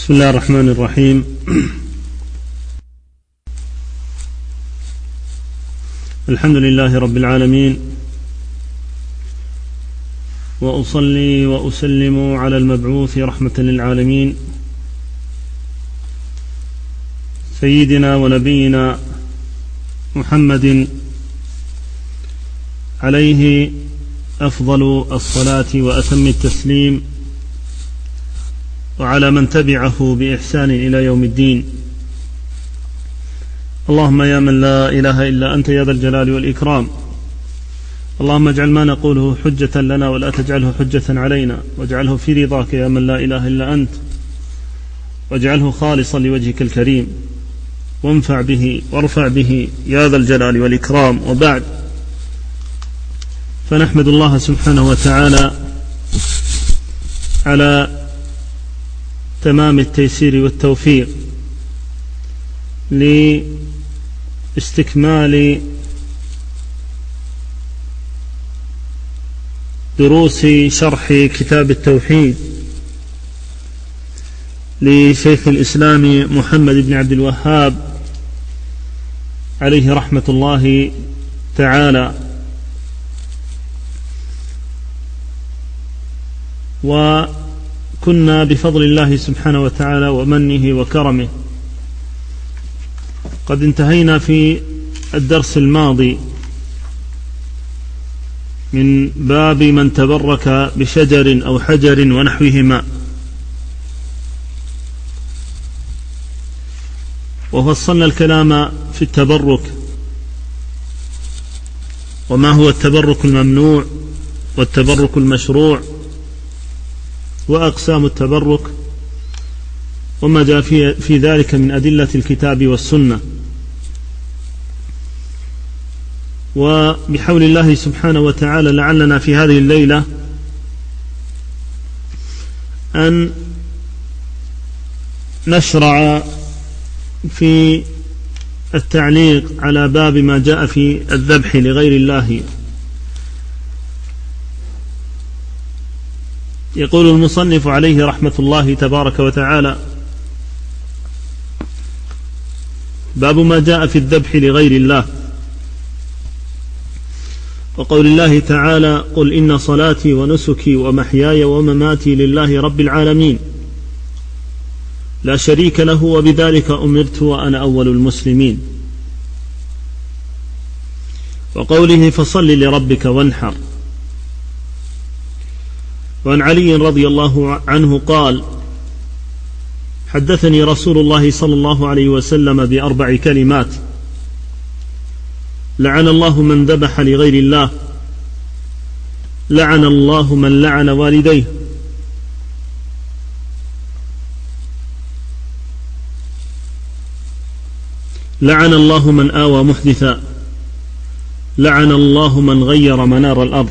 بسم الله الرحمن الرحيم. الحمد لله رب العالمين، وأصلي وأسلم على المبعوث رحمة للعالمين سيدنا ونبينا محمد عليه أفضل الصلاة وأتم التسليم، وعلى من تبعه بإحسان إلى يوم الدين. اللهم يا من لا إله إلا أنت يا ذا الجلال والإكرام، اللهم اجعل ما نقوله حجة لنا ولا تجعله حجة علينا، واجعله في رضاك يا من لا إله إلا أنت، واجعله خالصا لوجهك الكريم، وانفع به وارفع به يا ذا الجلال والإكرام. وبعد، فنحمد الله سبحانه وتعالى على تمام التيسير والتوفيق لاستكمال دروس شرح كتاب التوحيد لشيخ الإسلام محمد بن عبد الوهاب عليه رحمة الله تعالى. وكنا بفضل الله سبحانه وتعالى ومنه وكرمه قد انتهينا في الدرس الماضي من باب من تبرك بشجر أو حجر ونحوهما، وفصلنا الكلام في التبرك، وما هو التبرك الممنوع والتبرك المشروع، وأقسام التبرك، وما جاء في ذلك من أدلة الكتاب والسنة. وبحول الله سبحانه وتعالى لعلنا في هذه الليلة أن نشرع في التعليق على باب ما جاء في الذبح لغير الله. يقول المصنف عليه رحمة الله تبارك وتعالى: باب ما جاء في الذبح لغير الله، وقول الله تعالى: قل إن صلاتي ونسكي ومحياي ومماتي لله رب العالمين لا شريك له وبذلك أمرت وأنا أول المسلمين. وقوله: فصل لربك وانحر. وعن علي رضي الله عنه قال: حدثني رسول الله صلى الله عليه وسلم ب4 كلمات: لعن الله من ذبح لغير الله، لعن الله من لعن والديه، لعن الله من آوى محدثا، لعن الله من غير منار الأرض.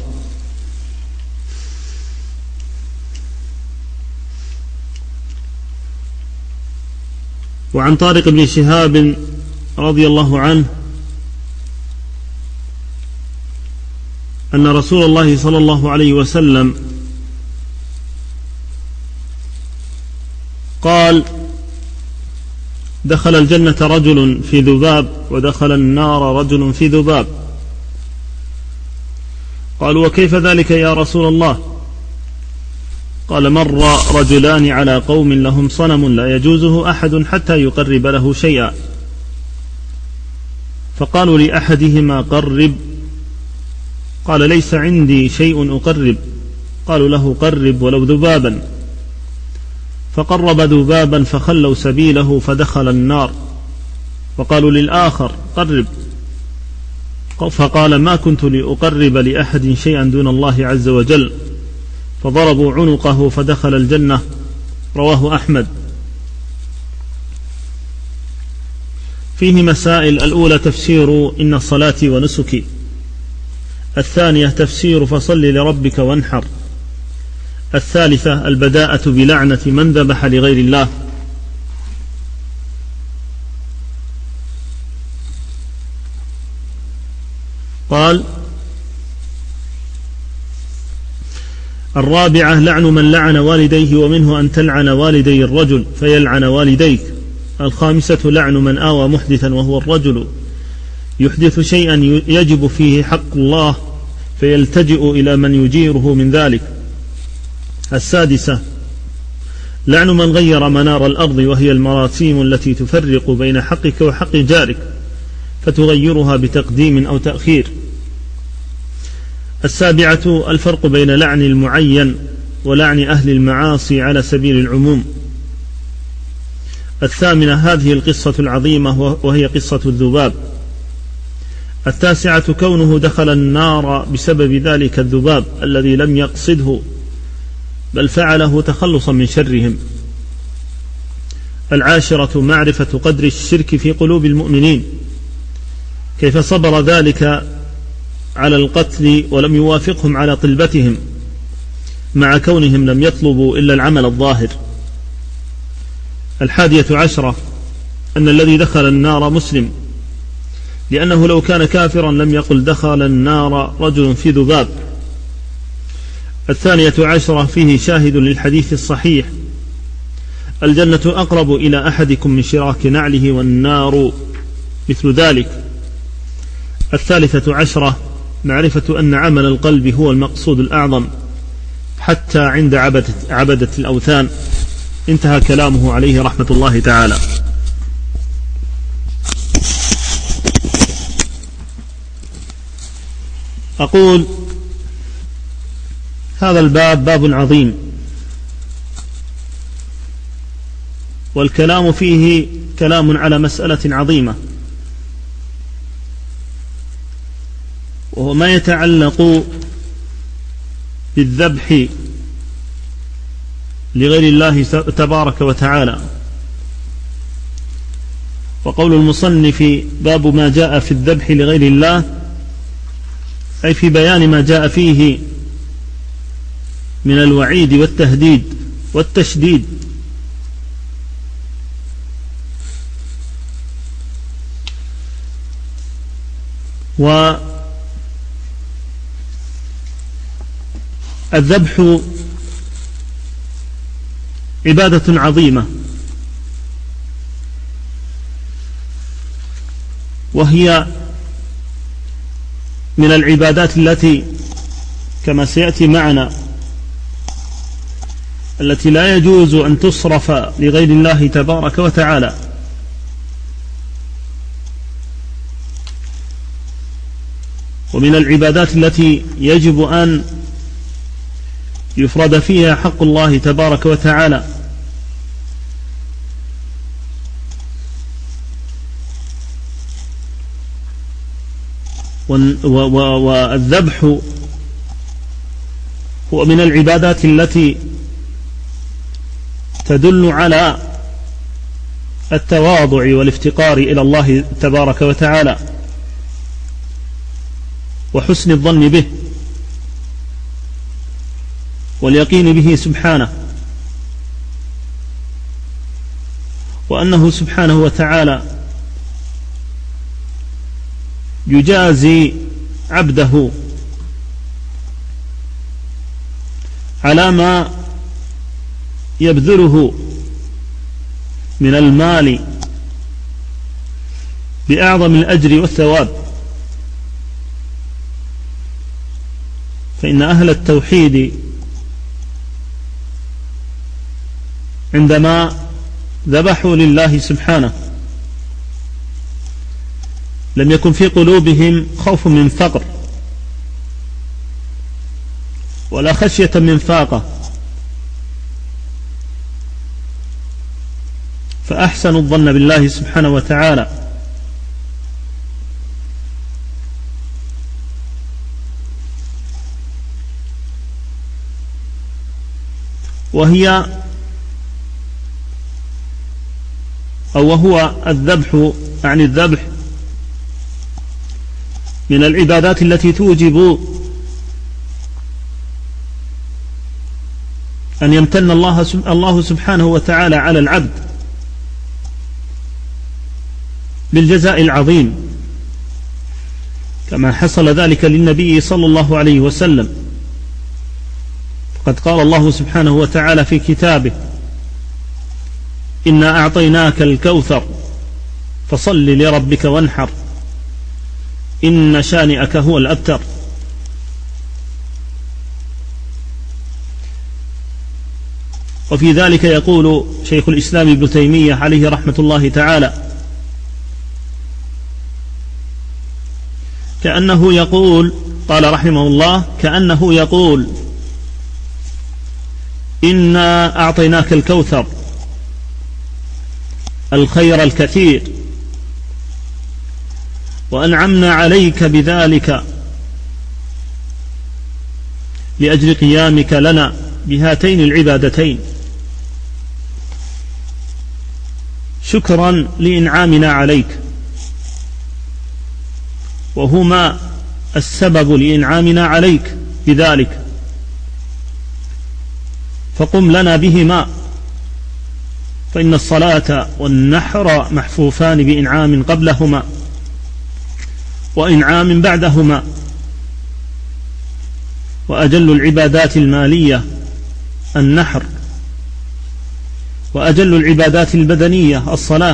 وعن طارق بن شهاب رضي الله عنه أن رسول الله صلى الله عليه وسلم قال: دخل الجنة رجل في ذباب، ودخل النار رجل في ذباب. قالوا: وكيف ذلك يا رسول الله؟ قال: مر رجلان على قوم لهم صنم لا يجوزه أحد حتى يقرب له شيئا، فقالوا لأحدهما: قرب. قال: ليس عندي شيء أقرب. قالوا له: قرب ولو ذبابا. فقرب ذبابا فخلوا سبيله فدخل النار. وقالوا للآخر: قرب. فقال: ما كنت لأقرب لأحد شيئا دون الله عز وجل. فضربوا عنقه فدخل الجنة. رواه أحمد. فيه مسائل: الأولى تفسير إن صلاتي ونسكي، الثانية تفسير فصل لربك وانحر، الثالثة البداءة بلعنة من ذبح لغير الله. قال: الرابعة لعن من لعن والديه، ومنه أن تلعن والدي الرجل فيلعن والديك. الخامسة لعن من آوى محدثا، وهو الرجل يحدث شيئا يجب فيه حق الله فيلتجئ إلى من يجيره من ذلك. السادسة لعن من غير منار الأرض، وهي المراسيم التي تفرق بين حقك وحق جارك فتغيرها بتقديم أو تأخير. السابعة الفرق بين لعن المعين ولعن أهل المعاصي على سبيل العموم. الثامنة هذه القصة العظيمة وهي قصة الذباب. التاسعة كونه دخل النار بسبب ذلك الذباب الذي لم يقصده بل فعله تخلصا من شرهم. العاشرة معرفة قدر الشرك في قلوب المؤمنين، كيف صبر ذلك على القتل ولم يوافقهم على طلبتهم مع كونهم لم يطلبوا إلا العمل الظاهر. الحادية عشرة أن الذي دخل النار مسلم، لأنه لو كان كافرا لم يقل دخل النار رجل في ذباب. الثانية عشرة فيه شاهد للحديث الصحيح: الجنة أقرب إلى أحدكم من شراك نعله، والنار مثل ذلك. الثالثة عشرة معرفة أن عمل القلب هو المقصود الأعظم حتى عند عبدة الأوثان. انتهى كلامه عليه رحمة الله تعالى. أقول هذا الباب باب عظيم، والكلام فيه كلام على مسألة عظيمة، وهو ما يتعلق بالذبح لغير الله تبارك وتعالى. وقول المصنف باب ما جاء في الذبح لغير الله، أي في بيان ما جاء فيه من الوعيد والتهديد والتشديد. والذبح عبادة عظيمة، وهي من العبادات التي كما سيأتي معنا التي لا يجوز أن تصرف لغير الله تبارك وتعالى. ومن العبادات التي يجب أن يفرد فيها حق الله تبارك وتعالى. والذبح هو من العبادات التي تدل على التواضع والافتقار إلى الله تبارك وتعالى وحسن الظن به واليقين به سبحانه، وأنه سبحانه وتعالى يجازي عبده على ما يبذله من المال بأعظم الأجر والثواب. فإن أهل التوحيد عندما ذبحوا لله سبحانه لم يكن في قلوبهم خوف من فقر ولا خشية من فاقة، فأحسنوا الظن بالله سبحانه وتعالى. وهو الذبح، يعني الذبح من العبادات التي توجب أن يمتن الله سبحانه وتعالى على العبد بالجزاء العظيم، كما حصل ذلك للنبي صلى الله عليه وسلم، قد قال الله سبحانه وتعالى في كتابه: إنا أعطيناك الكوثر فصل لربك وانحر إن شانئك هو الأبتر. وفي ذلك يقول شيخ الإسلام ابن تيمية عليه رحمة الله تعالى: كأنه يقول، قال رحمه الله: كأنه يقول إنا أعطيناك الكوثر، الخير الكثير، وأنعمنا عليك بذلك لأجل قيامك لنا بهاتين العبادتين، شكرا لإنعامنا عليك، وهما السبب لإنعامنا عليك بذلك، فقم لنا بهما، فإن الصلاة والنحر محفوفان بإنعام قبلهما وإنعام بعدهما، وأجل العبادات المالية النحر، وأجل العبادات البدنية الصلاة.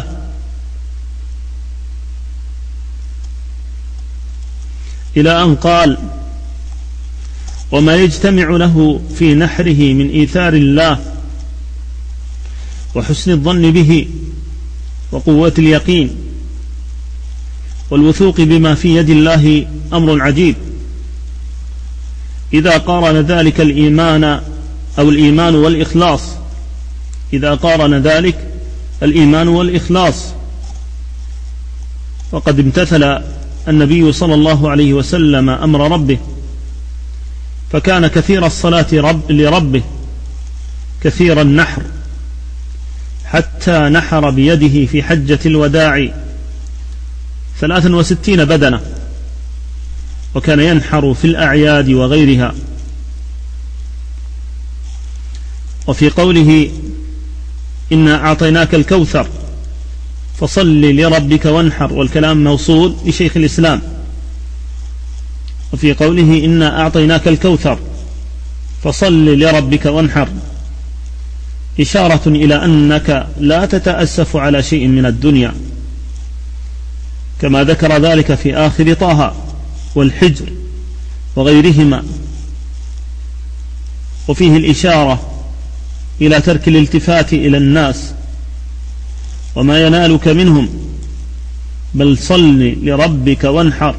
إلى أن قال: وما يجتمع له في نحره من إيثار الله وحسن الظن به وقوة اليقين والوثوق بما في يد الله أمر عجيب، إذا قارن ذلك الإيمان أو الإيمان والإخلاص، إذا قارن ذلك الإيمان والإخلاص. وقد امتثل النبي صلى الله عليه وسلم أمر ربه، فكان كثير الصلاة لربه كثير النحر، حتى نحر بيده في حجة الوداع 63 بدنة، وكان ينحر في الأعياد وغيرها. وفي قوله: إنا أعطيناك الكوثر فصل لربك وانحر، والكلام موصول لشيخ الإسلام. وفي قوله: إنا أعطيناك الكوثر فصل لربك وانحر، إشارة إلى أنك لا تتأسف على شيء من الدنيا، كما ذكر ذلك في آخر طه والحجر وغيرهما. وفيه الإشارة إلى ترك الالتفات إلى الناس وما ينالك منهم، بل صل لربك وانحر.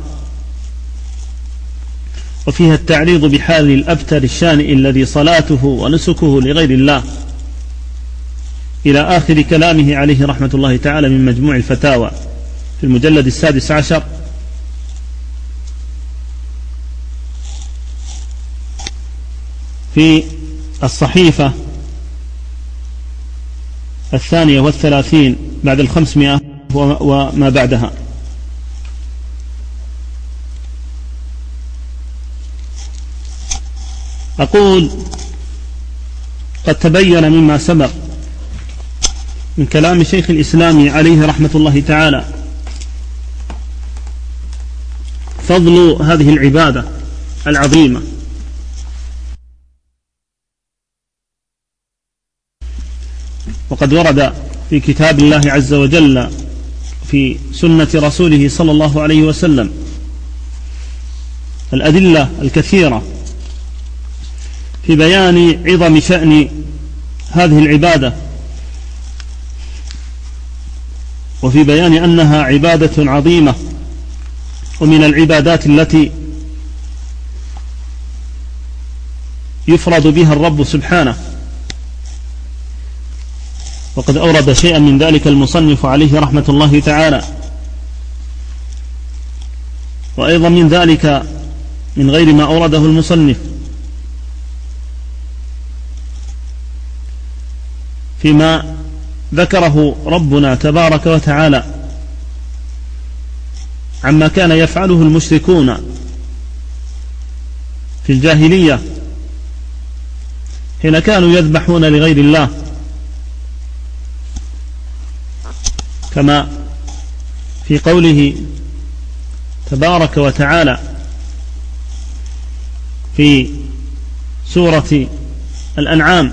وفيها التعريض بحال الأبتر الشانئ الذي صلاته ونسكه لغير الله، إلى آخر كلامه عليه رحمة الله تعالى من مجموع الفتاوى في المجلد 16 في الصحيفة 32 بعد 500 وما بعدها. أقول: قد تبين مما سبق من كلام شيخ الإسلام عليه رحمة الله تعالى فضل هذه العبادة العظيمة، وقد ورد في كتاب الله عز وجل في سنة رسوله صلى الله عليه وسلم الأدلة الكثيرة في بيان عظم شأن هذه العبادة، وفي بيان أنها عبادة عظيمة، ومن العبادات التي يفرد بها الرب سبحانه. وقد أورد شيئا من ذلك المصنف عليه رحمة الله تعالى، وأيضا من ذلك من غير ما أورده المصنف فيما ذكره ربنا تبارك وتعالى عما كان يفعله المشركون في الجاهلية حين كانوا يذبحون لغير الله، كما في قوله تبارك وتعالى في سورة الأنعام.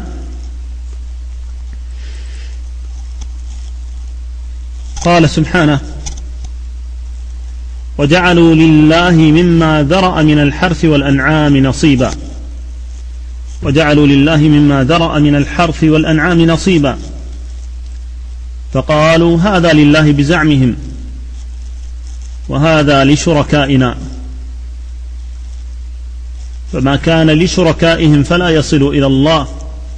قال سبحانه: وجعلوا لله مما ذرأ من الحرث والأنعام نصيبا. وجعلوا لله مما ذرأ من الحرث والأنعام نصيبا، فقالوا هذا لله بزعمهم وهذا لشركائنا، فما كان لشركائهم فلا يصل إلى الله،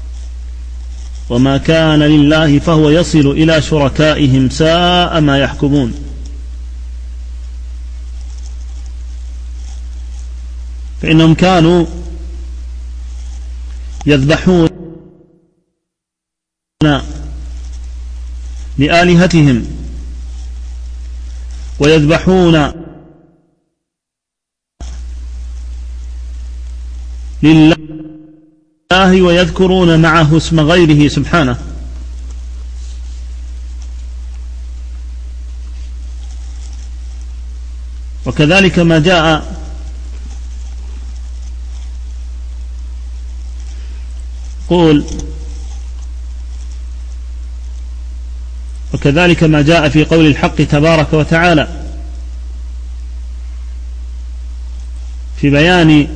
وما كان لله فهو يصل إلى شركائهم، ساء ما يحكمون. فإنهم كانوا يذبحون لآلهتهم ويذبحون لله ويذكرون معه اسم غيره سبحانه. وكذلك ما جاء وكذلك ما جاء في قول الحق تبارك وتعالى في بيان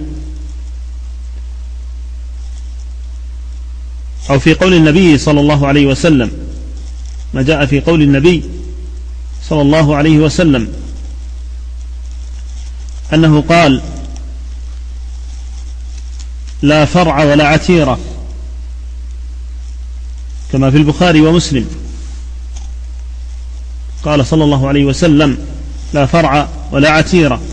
أو في قول النبي صلى الله عليه وسلم، ما جاء في قول النبي صلى الله عليه وسلم أنه قال: لا فرع ولا عتيرة، كما في البخاري ومسلم. قال صلى الله عليه وسلم: لا فرع ولا عتيرة.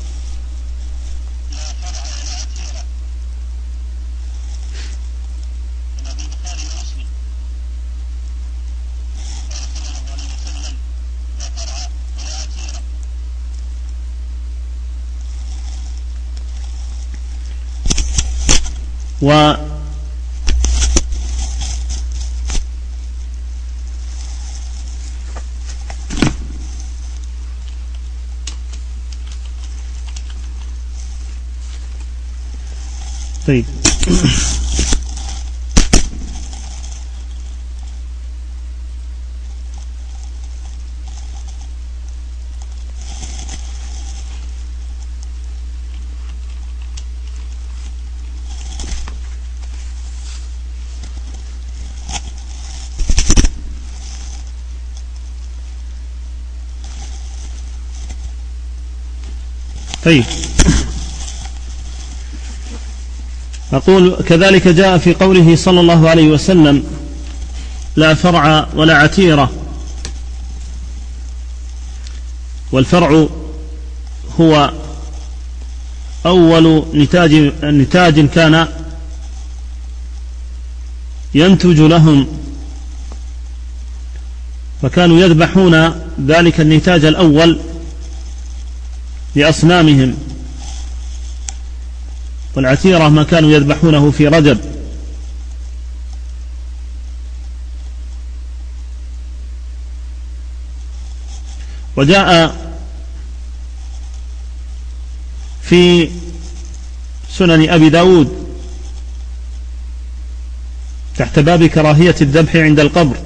طيب. طيب، أقول: كذلك جاء في قوله صلى الله عليه وسلم: لا فرع ولا عتيرة. والفرع هو أول نتاج كان ينتج لهم، فكانوا يذبحون ذلك النتاج الأول لأصنامهم. والعتيرة ما كانوا يذبحونه في رجب. وجاء في سنن أبي داود تحت باب كراهية الذبح عند القبر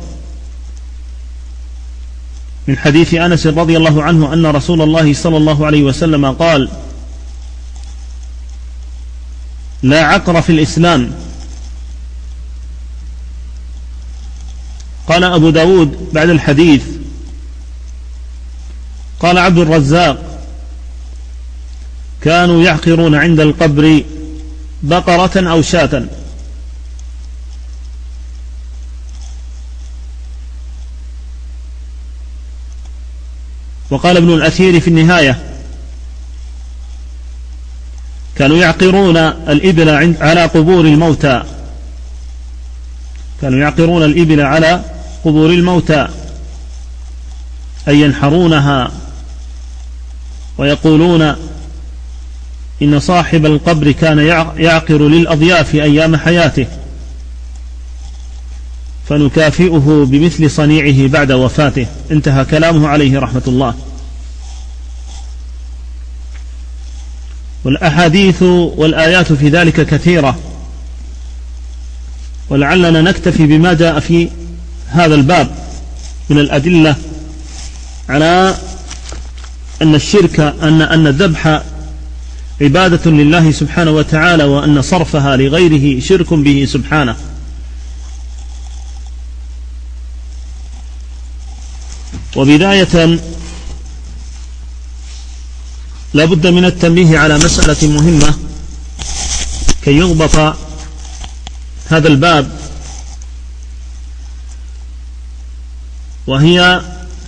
من حديث أنس رضي الله عنه أن رسول الله صلى الله عليه وسلم قال: لا عقر في الإسلام. قال أبو داود بعد الحديث: قال عبد الرزاق: كانوا يعقرون عند القبر بقرة أو شاة. وقال ابن الأثير في النهاية: كانوا يعقرون الإبل على قبور الموتى. كانوا يعقرون الإبل على قبور الموتى، أي ينحرونها ويقولون إن صاحب القبر كان يعقر للأضياف أيام حياته، فنكافئه بمثل صنيعه بعد وفاته. انتهى كلامه عليه رحمة الله. والأحاديث والآيات في ذلك كثيرة، ولعلنا نكتفي بما جاء في هذا الباب من الأدلة على أن الشرك أن الذبح عبادة لله سبحانه وتعالى، وأن صرفها لغيره شرك به سبحانه. وبداية لا بد من التنبيه على مسألة مهمة كي يضبط هذا الباب، وهي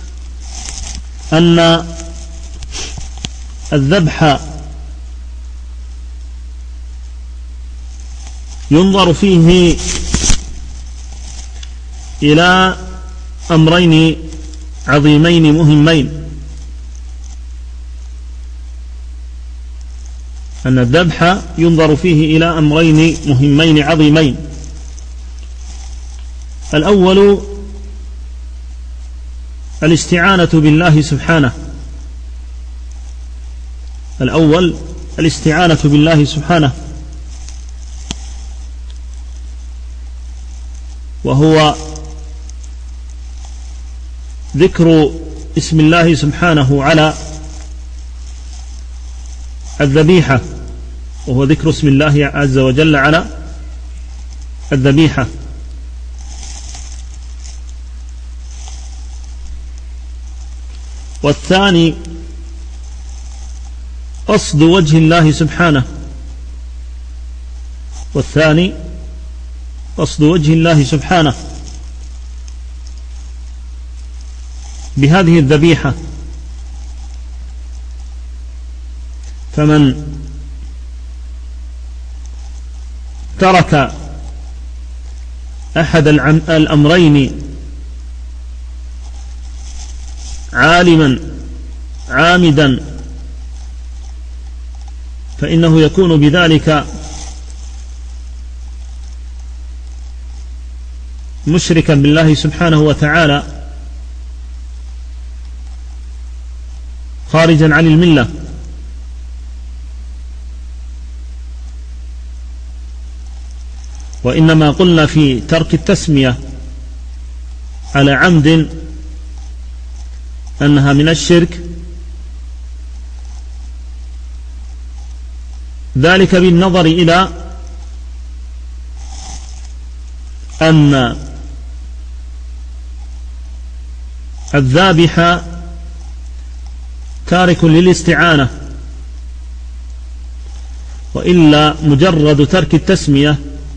أن الذبح ينظر فيه إلى أمرين عظيمين مهمين. أن الذبح ينظر فيه إلى أمرين مهمين عظيمين. الأول الاستعانة بالله سبحانه، الأول الاستعانة بالله سبحانه، وهو ذكر اسم الله سبحانه على الذبيحة، وهو ذكر اسم الله عز وجل على الذبيحة. والثاني قصد وجه الله سبحانه، والثاني قصد وجه الله سبحانه بهذه الذبيحة. فمن ترك أحد الأمرين عالما عامدا فإنه يكون بذلك مشركا بالله سبحانه وتعالى، خارجا عن الملة. وإنما قلنا في ترك التسمية على عمد أنها من الشرك، ذلك بالنظر إلى أن الذابح تارك للاستعانة، وإلا مجرد ترك التسمية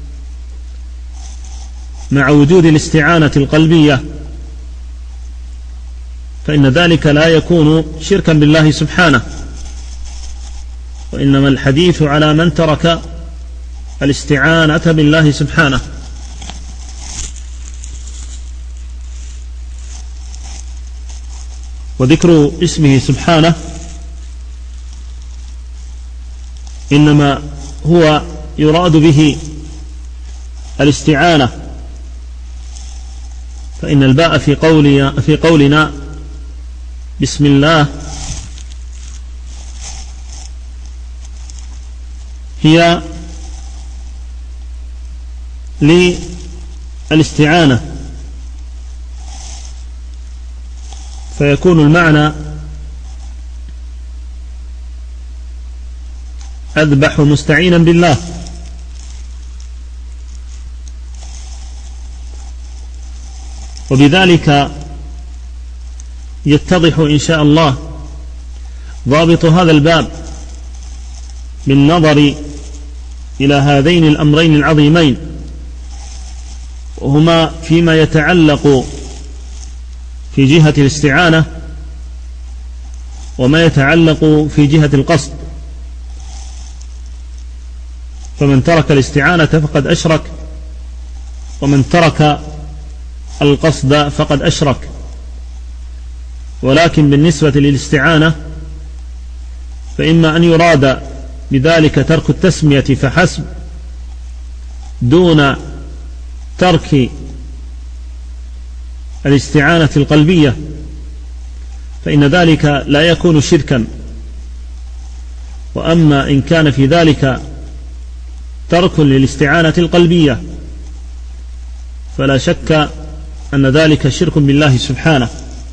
مع وجود الاستعانة القلبية فإن ذلك لا يكون شركا بالله سبحانه، وإنما الحديث على من ترك الاستعانة بالله سبحانه. وذكر اسمه سبحانه إنما هو يراد به الاستعانة، فإن الباء في قولنا بسم الله هي للاستعانة، فيكون المعنى أذبح مستعينا بالله. وبذلك يتضح إن شاء الله ضابط هذا الباب بالنظر إلى هذين الأمرين العظيمين، وهما فيما يتعلق في جهة الاستعانة وما يتعلق في جهة القصد. فمن ترك الاستعانة فقد أشرك، ومن ترك القصد فقد أشرك. ولكن بالنسبة للاستعانة فإما أن يراد بذلك ترك التسمية فحسب دون ترك الاستعانة القلبية، فإن ذلك لا يكون شركا. وأما إن كان في ذلك ترك للاستعانة القلبية فلا شك أن ذلك شرك بالله سبحانه،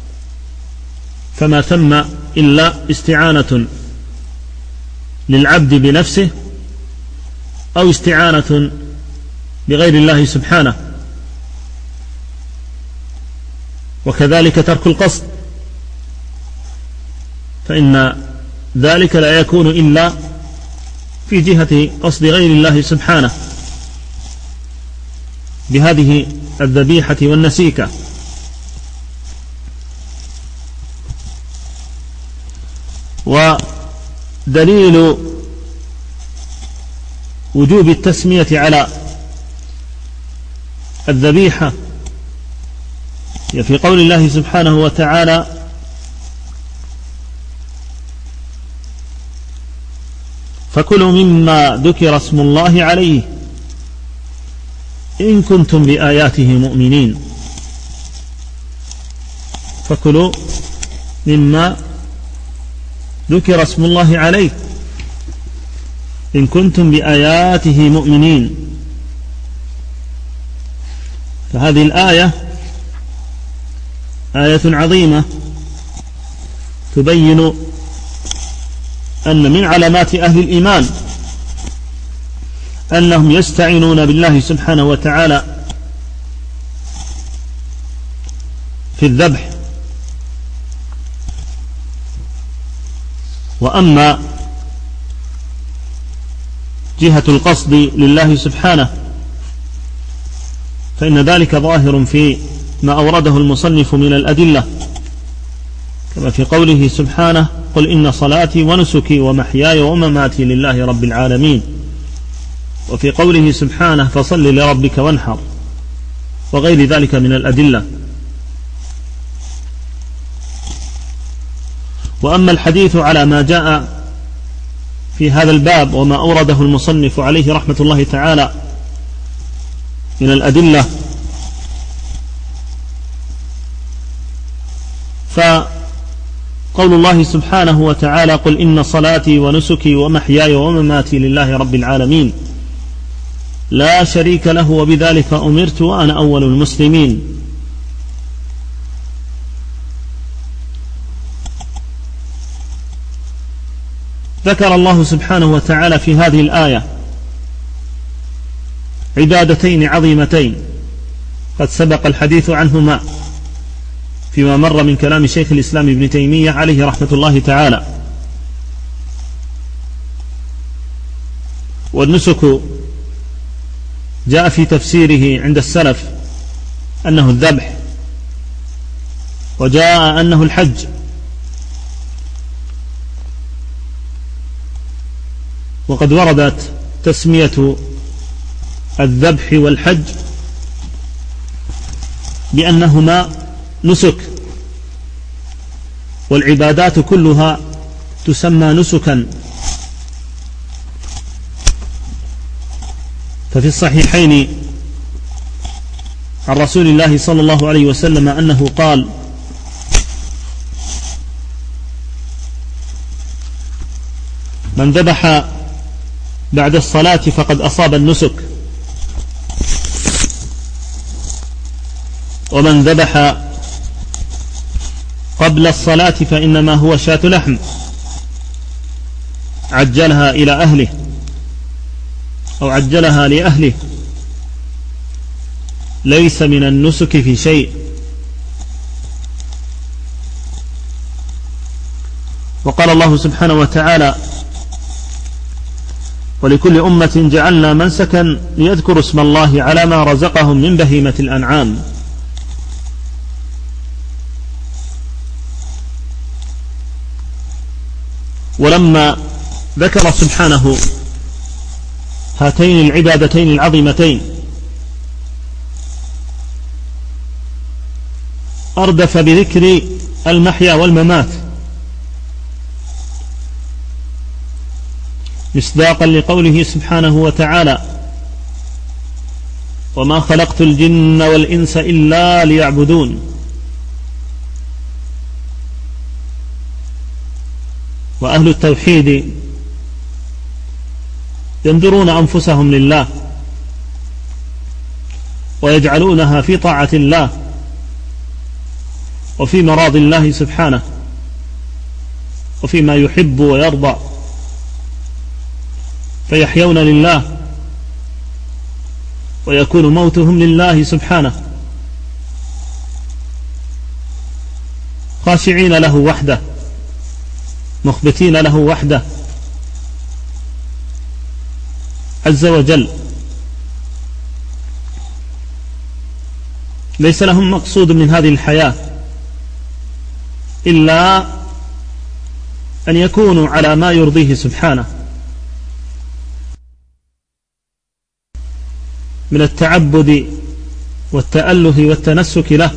فما ثم إلا استعانة للعبد بنفسه أو استعانة بغير الله سبحانه. وكذلك ترك القصد، فإن ذلك لا يكون إلا في جهة قصد غير الله سبحانه بهذه الذبيحة والنسيكة. ودليل وجوب التسمية على الذبيحة في قول الله سبحانه وتعالى: فكلوا مما ذكر اسم الله عليه إن كنتم بآياته مؤمنين. فكلوا مما ذكر اسم الله عليه إن كنتم بآياته مؤمنين. فهذه الآية آية عظيمة تبين أن من علامات أهل الإيمان أنهم يستعينون بالله سبحانه وتعالى في الذبح. وأما جهة القصد لله سبحانه فإن ذلك ظاهر في ما أورده المصنف من الأدلة، كما في قوله سبحانه: قل إن صلاتي ونسكي ومحياي ومماتي لله رب العالمين. وفي قوله سبحانه: فصل لربك وانحر، وغير ذلك من الأدلة. وأما الحديث على ما جاء في هذا الباب وما أورده المصنف عليه رحمة الله تعالى من الأدلة، فقول الله سبحانه وتعالى: قل إن صلاتي ونسكي ومحياي ومماتي لله رب العالمين لا شريك له وبذلك أمرت وأنا أول المسلمين. ذكر الله سبحانه وتعالى في هذه الآية عبادتين عظيمتين قد سبق الحديث عنهما فيما مر من كلام شيخ الإسلام ابن تيمية عليه رحمة الله تعالى. والنسك جاء في تفسيره عند السلف أنه الذبح، وجاء أنه الحج، وقد وردت تسمية الذبح والحج بأنهما نسك، والعبادات كلها تسمى نسكا. ففي الصحيحين عن رسول الله صلى الله عليه وسلم أنه قال: من ذبح بعد الصلاة فقد أصاب النسك، ومن ذبح قبل الصلاة فإنما هو شاة لحم عجلها إلى أهله أو عجلها لأهله، ليس من النسك في شيء. وقال الله سبحانه وتعالى: ولكل أمة جعلنا منسكا ليذكروا اسم الله على ما رزقهم من بهيمة الأنعام. ولما ذكر سبحانه هاتين العبادتين العظيمتين أردف بذكر المحيا والممات مصداقا لقوله سبحانه وتعالى: وما خلقت الجن والإنس إلا ليعبدون. وأهل التوحيد ينذرون أنفسهم لله ويجعلونها في طاعة الله وفي مراضي الله سبحانه وفيما يحب ويرضى، فيحيون لله ويكون موتهم لله سبحانه، خاشعين له وحده، مخبتين له وحده عز وجل. ليس لهم مقصود من هذه الحياة إلا أن يكونوا على ما يرضيه سبحانه من التعبد والتأله والتنسك له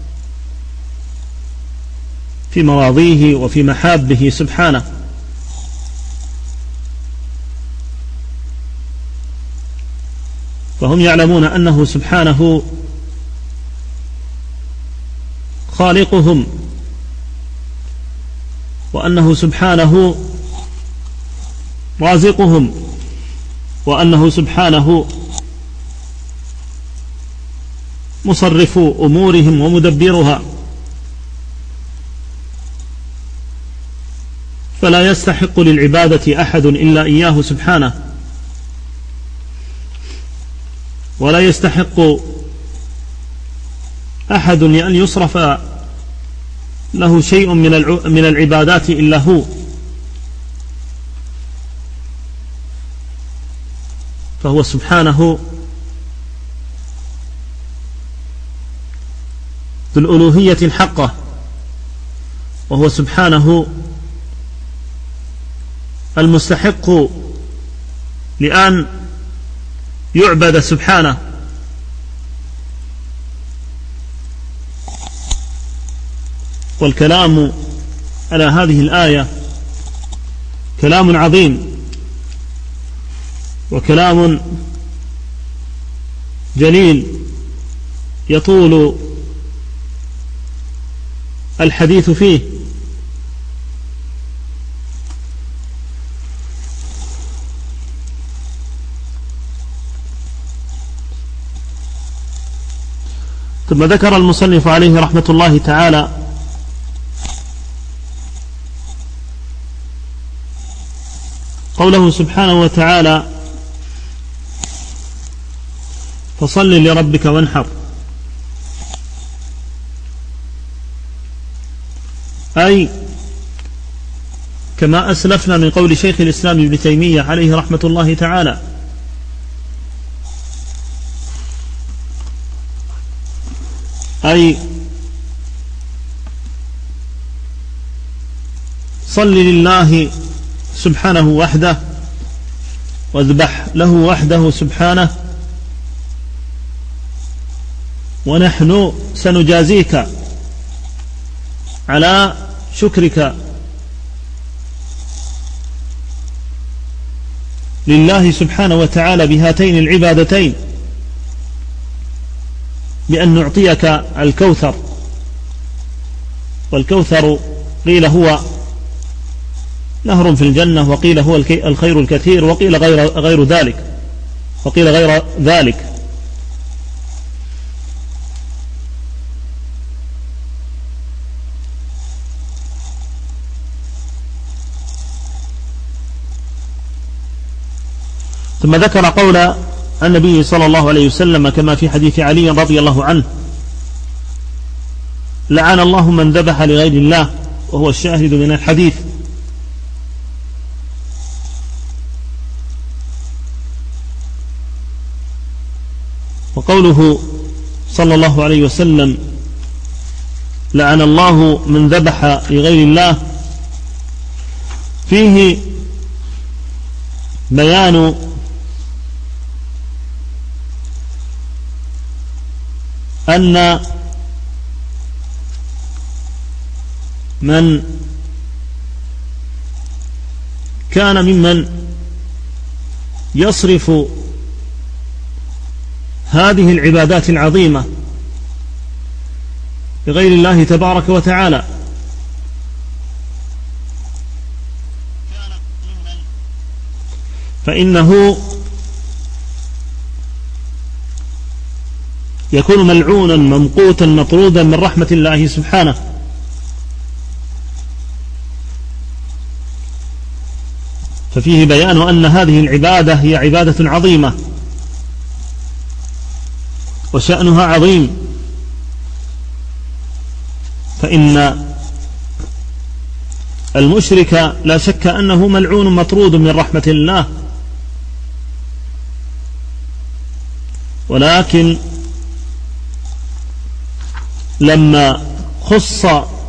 في مراضيه وفي محابه سبحانه. فهم يعلمون أنه سبحانه خالقهم، وأنه سبحانه رازقهم، وأنه سبحانه مصرف أمورهم ومدبرها، فلا يستحق للعبادة أحد إلا إياه سبحانه، ولا يستحق أحد لأن يصرف له شيء من العبادات إلا هو. فهو سبحانه ذو الألوهية الحقة، وهو سبحانه المستحق لأن يعبد سبحانه. والكلام على هذه الآية كلام عظيم وكلام جليل يطول الحديث فيه، ثم ذكر المصنف عليه رحمة الله تعالى قوله سبحانه وتعالى: فصل لربك وانحر، أي كما أسلفنا من قول شيخ الإسلام ابن تيمية عليه رحمة الله تعالى، أي صل لله سبحانه وحده واذبح له وحده سبحانه، ونحن سنجازيك على شكرك لله سبحانه وتعالى بهاتين العبادتين، بأن نعطيك الكوثر. والكوثر قيل هو نهر في الجنة، وقيل هو الخير الكثير، وقيل غير ذلك، وقيل غير ذلك. ثم ذكر قول النبي صلى الله عليه وسلم كما في حديث علي رضي الله عنه: لعن الله من ذبح لغير الله، وهو الشاهد من الحديث. وقوله صلى الله عليه وسلم: لعن الله من ذبح لغير الله، فيه بيان أن من كان ممن يصرف هذه العبادات العظيمة لغير الله تبارك وتعالى، فإنه يكون ملعونا ممقوتا مطرودا من رحمة الله سبحانه. ففيه بيان أن هذه العبادة هي عبادة عظيمة وشأنها عظيم، فإن المشرك لا شك أنه ملعون مطرود من رحمة الله، ولكن لما خص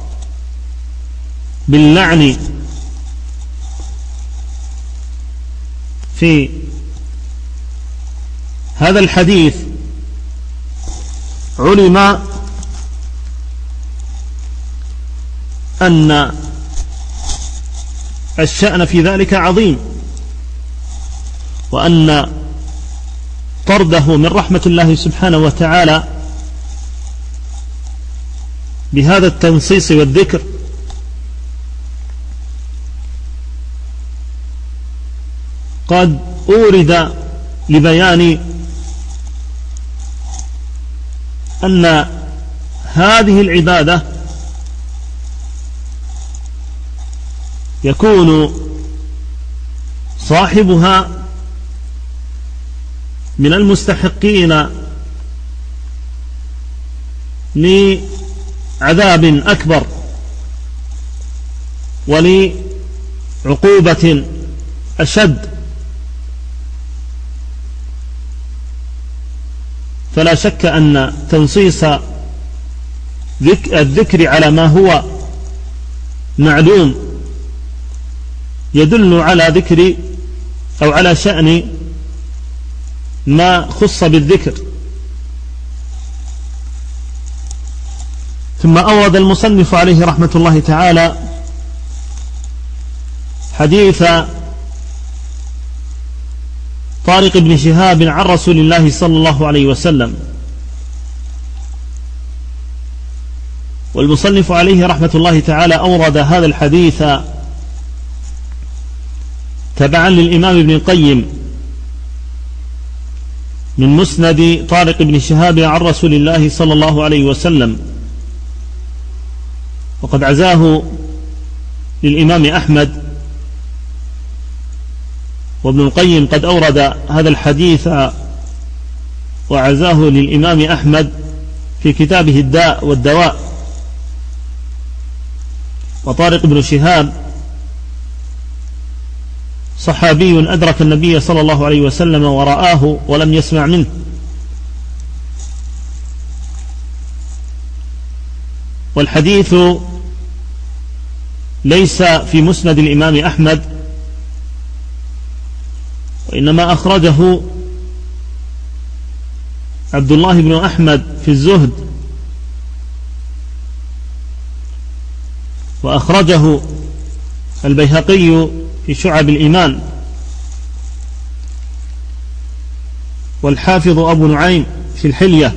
باللعن في هذا الحديث علم أن الشأن في ذلك عظيم، وأن طرده من رحمة الله سبحانه وتعالى بهذا التنصيص والذكر قد أورد لبيان أن هذه العبادة يكون صاحبها من المستحقين لعذاب أكبر ولعقوبة أشد. فلا شك أن تنصيص الذكر على ما هو معلوم يدل على ذكر أو على شأن ما خص بالذكر. ثم أورد المصنف عليه رحمة الله تعالى حديث طارق بن شهاب عن رسول الله صلى الله عليه وسلم، والمصنف عليه رحمة الله تعالى أورد هذا الحديث تبعا للإمام ابن القيم من مسند طارق بن شهاب عن رسول الله صلى الله عليه وسلم، وقد عزاه للإمام أحمد، وابن القيم قد أورد هذا الحديث وعزاه للإمام أحمد في كتابه الداء والدواء. وطارق بن شهاب صحابي أدرك النبي صلى الله عليه وسلم ورآه ولم يسمع منه، والحديث ليس في مسند الإمام أحمد، وإنما أخرجه عبد الله بن أحمد في الزهد، وأخرجه البيهقي في شعب الإيمان، والحافظ أبو نعيم في الحلية،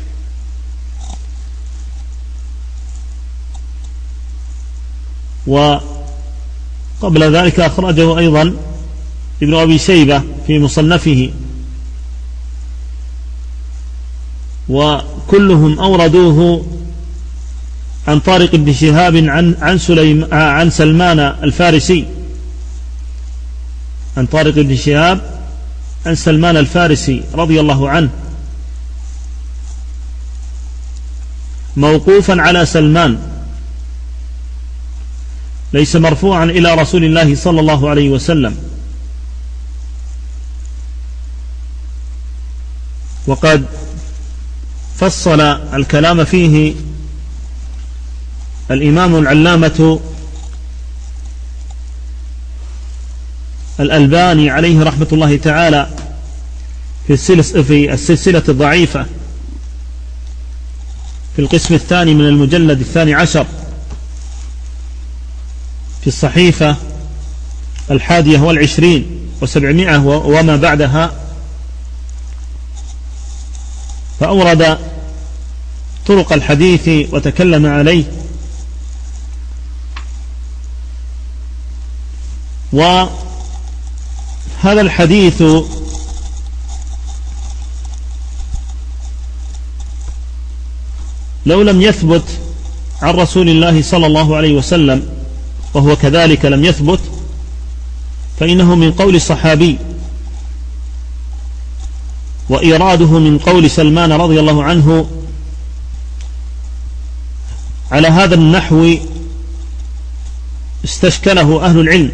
وقبل ذلك أخرجه أيضا ابن أبي شيبة في مصنفه، وكلهم أوردوه عن طارق بن شهاب عن سلمان الفارسي، عن طارق بن شهاب عن سلمان الفارسي رضي الله عنه، موقوفا على سلمان، ليس مرفوعا إلى رسول الله صلى الله عليه وسلم. وقد فصل الكلام فيه الإمام العلامة الألباني عليه رحمة الله تعالى في السلسلة الضعيفة في القسم الثاني من المجلد 12 في الصحيفة 21 و700 وما بعدها، فأورد طرق الحديث وتكلم عليه. وهذا الحديث لو لم يثبت عن رسول الله صلى الله عليه وسلم وهو كذلك لم يثبت فإنه من قول الصحابي، وإيراده من قول سلمان رضي الله عنه على هذا النحو استشكله أهل العلم،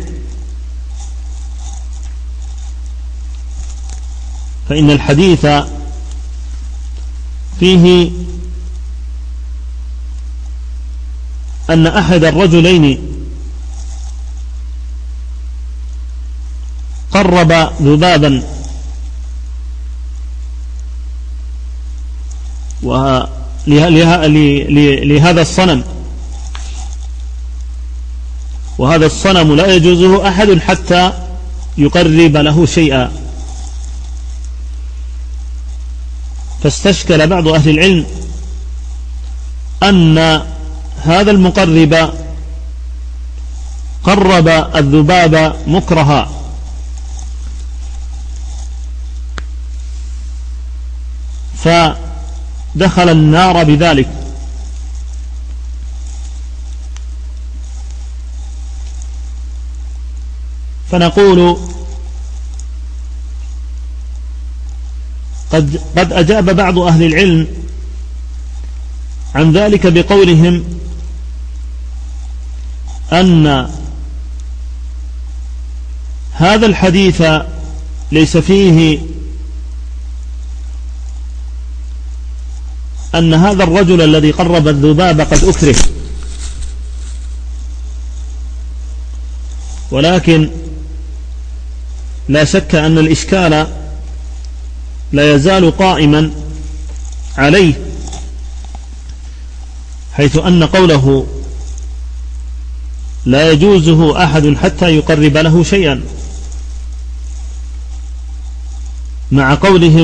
فإن الحديث فيه أن أحد الرجلين قرب ذبابا لهذا الصنم، وهذا الصنم لا يجوزه أحد حتى يقرب له شيئا. فاستشكل بعض أهل العلم أن هذا المقرب قرب الذباب مكرها، فدخل النار بذلك. فنقول قد أجاب بعض أهل العلم عن ذلك بقولهم أن هذا الحديث ليس فيه أن هذا الرجل الذي قرب الذباب قد أكره، ولكن لا شك أن الإشكال لا يزال قائما عليه، حيث أن قوله لا يجوزه أحد حتى يقرب له شيئا، مع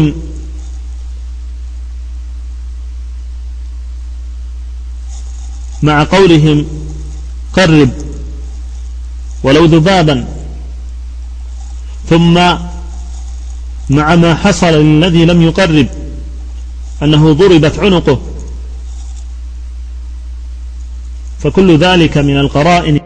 قولهم قرب ولو ذبابا، ثم مع ما حصل للذي لم يقرب أنه ضربت عنقه، فكل ذلك من القرائن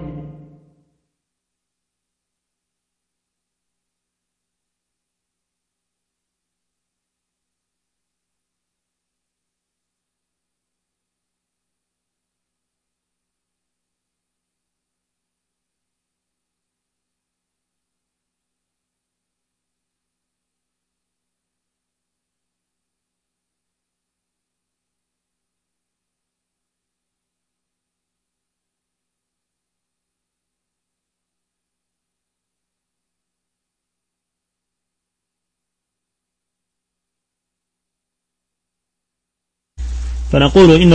فنقول إن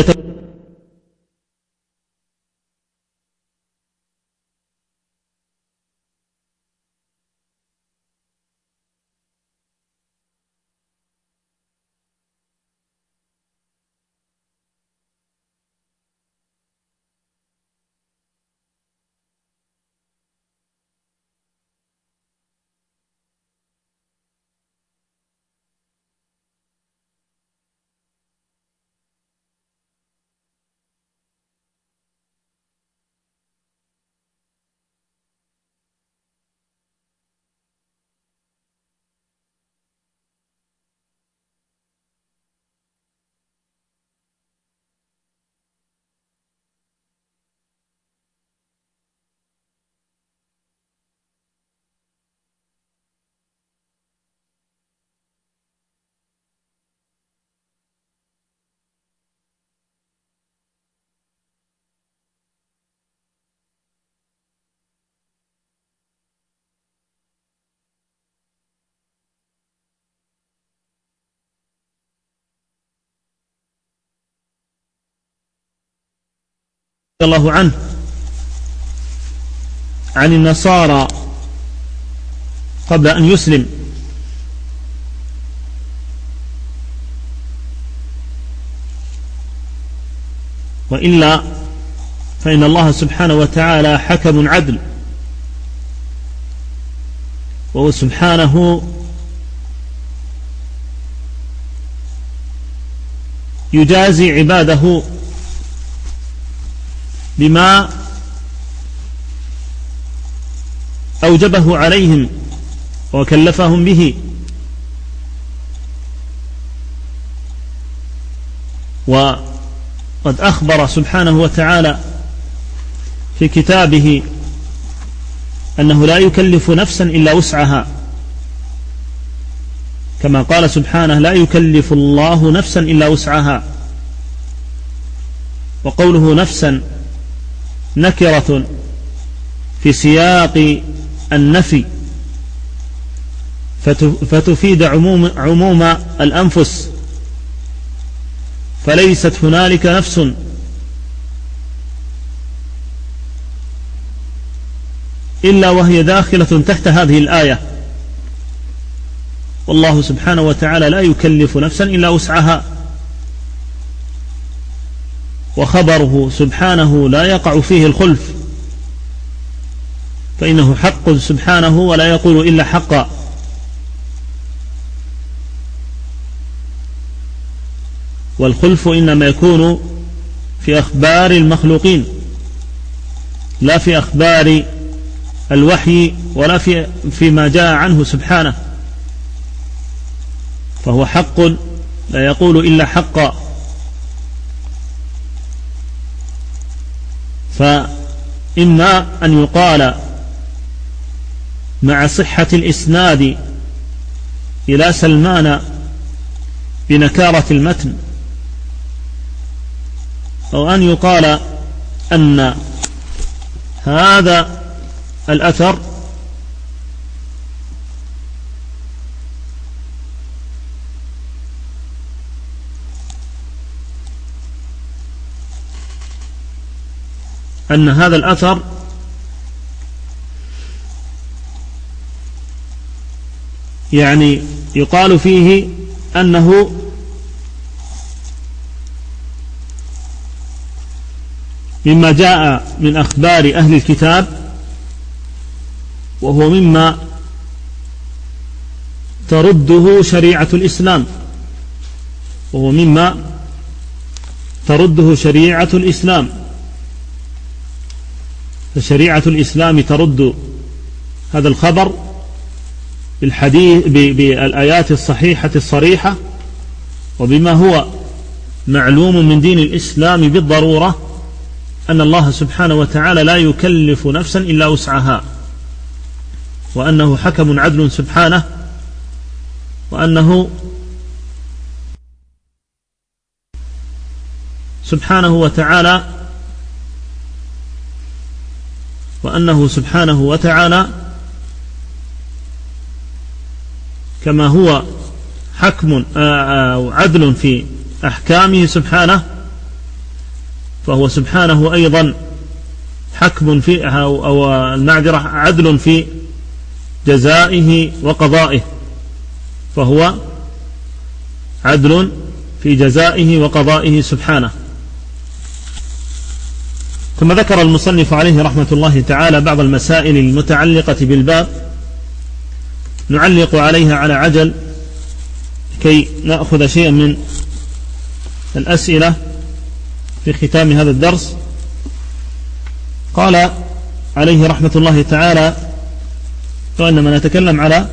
الله عنه عن النصارى قبل أن يسلم، وإلا فإن الله سبحانه وتعالى حكم عدل، وهو سبحانه يجازي عباده بما أوجبه عليهم وكلفهم به، وقد أخبر سبحانه وتعالى في كتابه أنه لا يكلف نفسا إلا وسعها، كما قال سبحانه: لا يكلف الله نفسا إلا وسعها. وقوله نفسا نكرة في سياق النفي فتفيد عموم الأنفس، فليست هنالك نفس إلا وهي داخلة تحت هذه الآية. والله سبحانه وتعالى لا يكلف نفسا إلا وسعها، وخبره سبحانه لا يقع فيه الخلف، فإنه حق سبحانه ولا يقول إلا حقا. والخلف إنما يكون في أخبار المخلوقين، لا في أخبار الوحي ولا فيما جاء عنه سبحانه، فهو حق لا يقول إلا حقا. فإما أن يقال مع صحة الإسناد إلى سلمان بنكارة المتن، أو أن يقال أن هذا الأثر يعني يقال فيه أنه مما جاء من أخبار أهل الكتاب، وهو مما ترده شريعة الإسلام، فشريعة الإسلام ترد هذا الخبر بالآيات الصحيحة الصريحة، وبما هو معلوم من دين الإسلام بالضرورة، أن الله سبحانه وتعالى لا يكلف نفسا إلا وسعها، وأنه حكم عدل سبحانه، وأنه سبحانه وتعالى كما هو حكم أو عدل في أحكامه سبحانه، فهو سبحانه أيضا حكم في أو المعذرة عدل في جزائه وقضائه، فهو عدل في جزائه وقضائه سبحانه. ثم ذكر المصنف عليه رحمة الله تعالى بعض المسائل المتعلقة بالباب نعلق عليها على عجل كي نأخذ شيئا من الأسئلة في ختام هذا الدرس. قال عليه رحمة الله تعالى: وإنما نتكلم على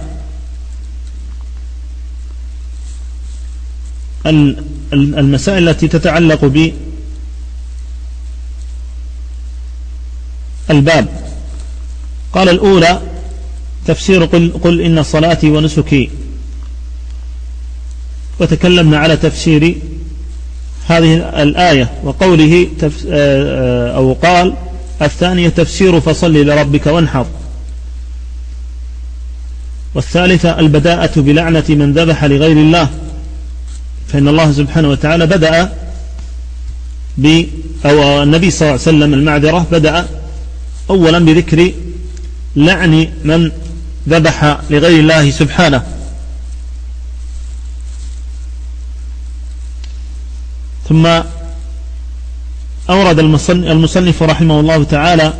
المسائل التي تتعلق بالباب. قال: الأولى تفسير قل إن صلاتي ونسكي، وتكلمنا على تفسير هذه الآية وقوله أو قال: الثانية تفسير فصل لربك وانحر، والثالثة البداءة بلعنة من ذبح لغير الله، فإن الله سبحانه وتعالى بدأ أو النبي صلى الله عليه وسلم المعذرة بدأ أولا بذكر لعن من ذبح لغير الله سبحانه. ثم أورد المصنف رحمه الله تعالى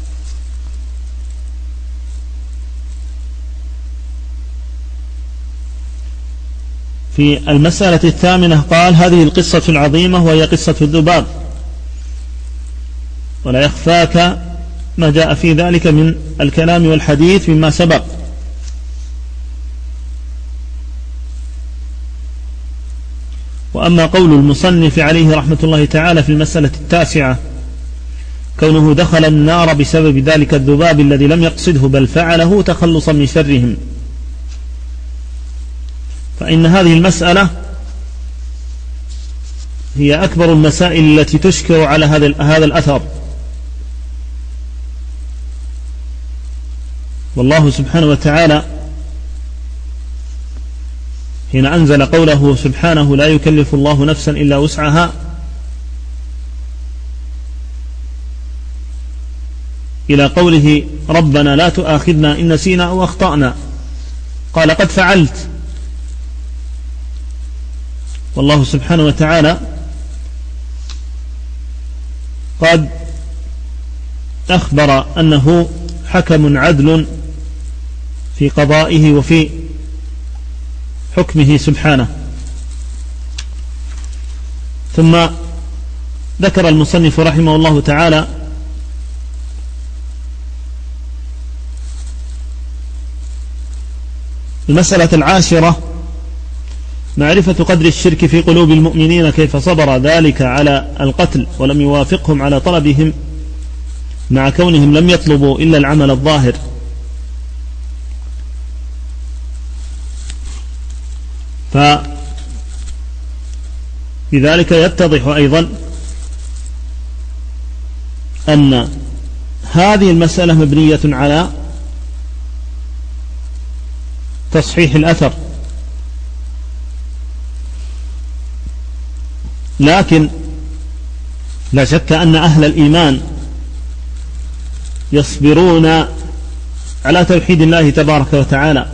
في المسألة الثامنة، قال: هذه القصة العظيمة وهي قصة الذباب، ولا يخفاك ما جاء في ذلك من الكلام والحديث مما سبق. وأما قول المصنف عليه رحمة الله تعالى في المسألة 9 كونه دخل النار بسبب ذلك الذباب الذي لم يقصده بل فعله تخلصا من شرهم، فإن هذه المسألة هي أكبر المسائل التي تشكر على هذا الأثر. والله سبحانه وتعالى حين أنزل قوله سبحانه لا يكلف الله نفسا إلا وسعها إلى قوله ربنا لا تؤاخذنا إن نسينا أو أخطأنا، قال قد فعلت. والله سبحانه وتعالى قد أخبر أنه حكم عدل في قضائه وفي حكمه سبحانه. ثم ذكر المصنف رحمه الله تعالى المسألة 10 معرفة قدر الشرك في قلوب المؤمنين، كيف صبر ذلك على القتل ولم يوافقهم على طلبهم مع كونهم لم يطلبوا إلا العمل الظاهر. فبذلك يتضح أيضا أن هذه المسألة مبنية على تصحيح الأثر، لكن لا شك أن أهل الإيمان يصبرون على توحيد الله تبارك وتعالى،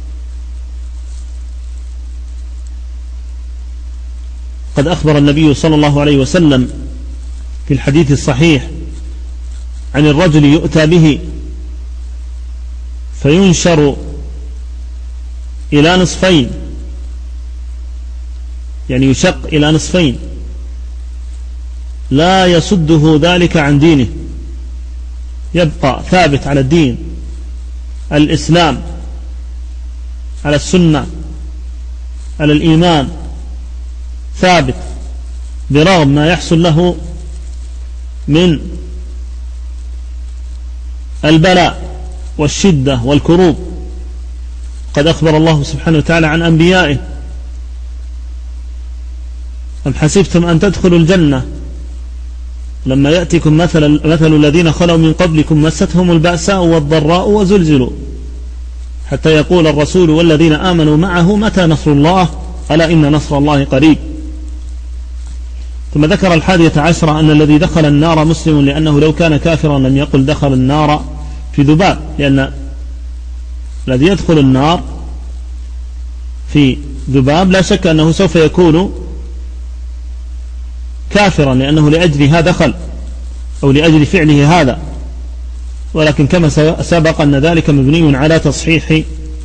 قد أخبر النبي صلى الله عليه وسلم في الحديث الصحيح عن الرجل يؤتى به فينشر إلى نصفين، يعني يشق إلى نصفين، لا يصده ذلك عن دينه، يبقى ثابت على الدين الإسلام، على السنة، على الإيمان، ثابت برغم ما يحصل له من البلاء والشدة والكروب. قد أخبر الله سبحانه وتعالى عن أنبيائه أم حسبتم أن تدخلوا الجنة لما يأتكم مثل الذين خلوا من قبلكم مستهم البأساء والضراء وزلزلوا حتى يقول الرسول والذين آمنوا معه متى نصر الله ألا إن نصر الله قريب. ثم ذكر 11 أن الذي دخل النار مسلم، لأنه لو كان كافرا لم يقل دخل النار في ذباب، لأن الذي يدخل النار في ذباب لا شك أنه سوف يكون كافرا، لأنه لأجلها دخل أو لأجل فعله هذا، ولكن كما سبق أن ذلك مبني على تصحيح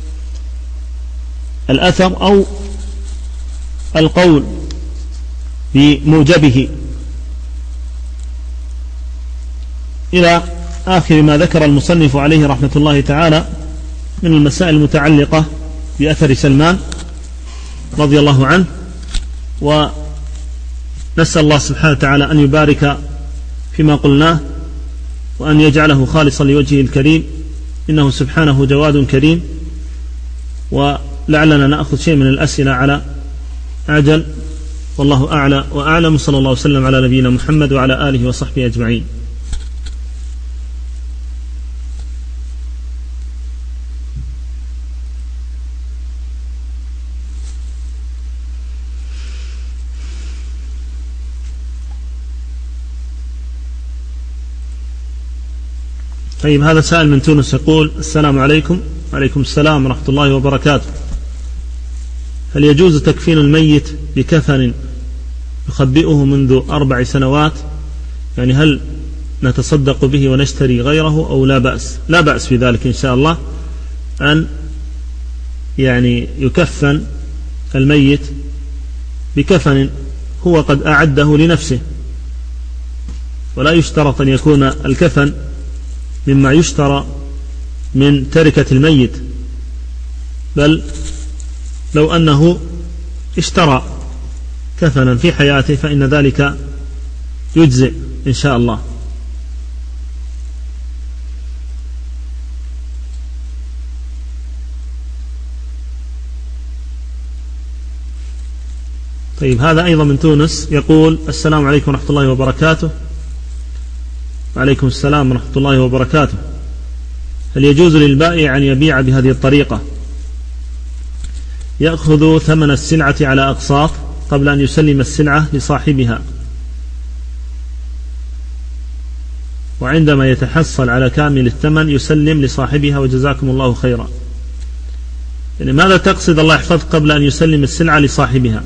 الأثر أو القول بموجبه، إلى آخر ما ذكر المصنف عليه رحمة الله تعالى من المسائل المتعلقة بأثر سلمان رضي الله عنه. ونسأل الله سبحانه وتعالى أن يبارك فيما قلناه وأن يجعله خالصا لوجهه الكريم، إنه سبحانه جواد كريم. ولعلنا نأخذ شيء من الأسئلة على عجل، والله أعلى وأعلم. صلى الله وسلم على نبينا محمد وعلى آله وصحبه أجمعين. طيب، هذا سائل من تونس يقول: السلام عليكم. وعليكم السلام ورحمة الله وبركاته. هل يجوز تكفين الميت بكفن يخبئه منذ 4 سنوات؟ يعني هل نتصدق به ونشتري غيره أو لا بأس؟ لا بأس في ذلك إن شاء الله، أن يعني يكفن الميت بكفن هو قد أعده لنفسه، ولا يشترط أن يكون الكفن مما يشترى من تركة الميت، بل لو أنه اشترى كفنا في حياته فإن ذلك يجزئ إن شاء الله. طيب، هذا أيضا من تونس يقول: السلام عليكم ورحمة الله وبركاته. وعليكم السلام ورحمة الله وبركاته. هل يجوز للبائع أن يبيع بهذه الطريقة؟ يأخذ ثمن السلعة على أقساط قبل أن يسلم السلعة لصاحبها، وعندما يتحصل على كامل الثمن يسلم لصاحبها وجزاكم الله خيرا. يعني ماذا تقصد الله يحفظ قبل أن يسلم السلعة لصاحبها؟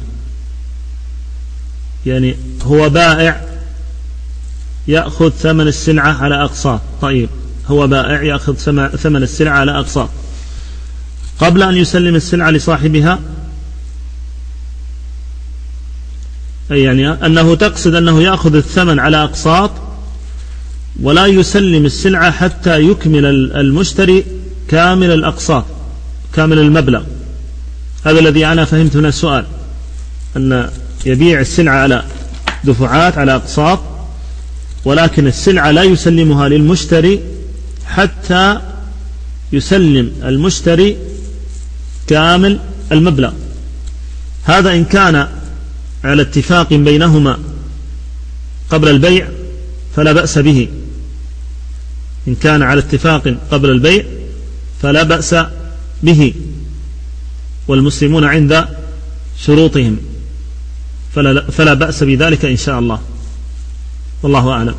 يعني هو بائع يأخذ ثمن السلعة على أقساط. طيب، هو بائع يأخذ ثمن السلعة على أقساط قبل أن يسلم السلعة لصاحبها، أي يعني أنه تقصد أنه يأخذ الثمن على أقساط ولا يسلم السلعة حتى يكمل المشتري كامل الأقساط، كامل المبلغ. هذا الذي أنا فهمت من السؤال، أن يبيع السلعة على دفعات على أقساط، ولكن السلعة لا يسلمها للمشتري حتى يسلم المشتري كامل المبلغ. هذا إن كان على اتفاق بينهما قبل البيع فلا بأس به، إن كان على اتفاق قبل البيع فلا بأس به، والمسلمون عند شروطهم فلا بأس بذلك إن شاء الله، والله أعلم.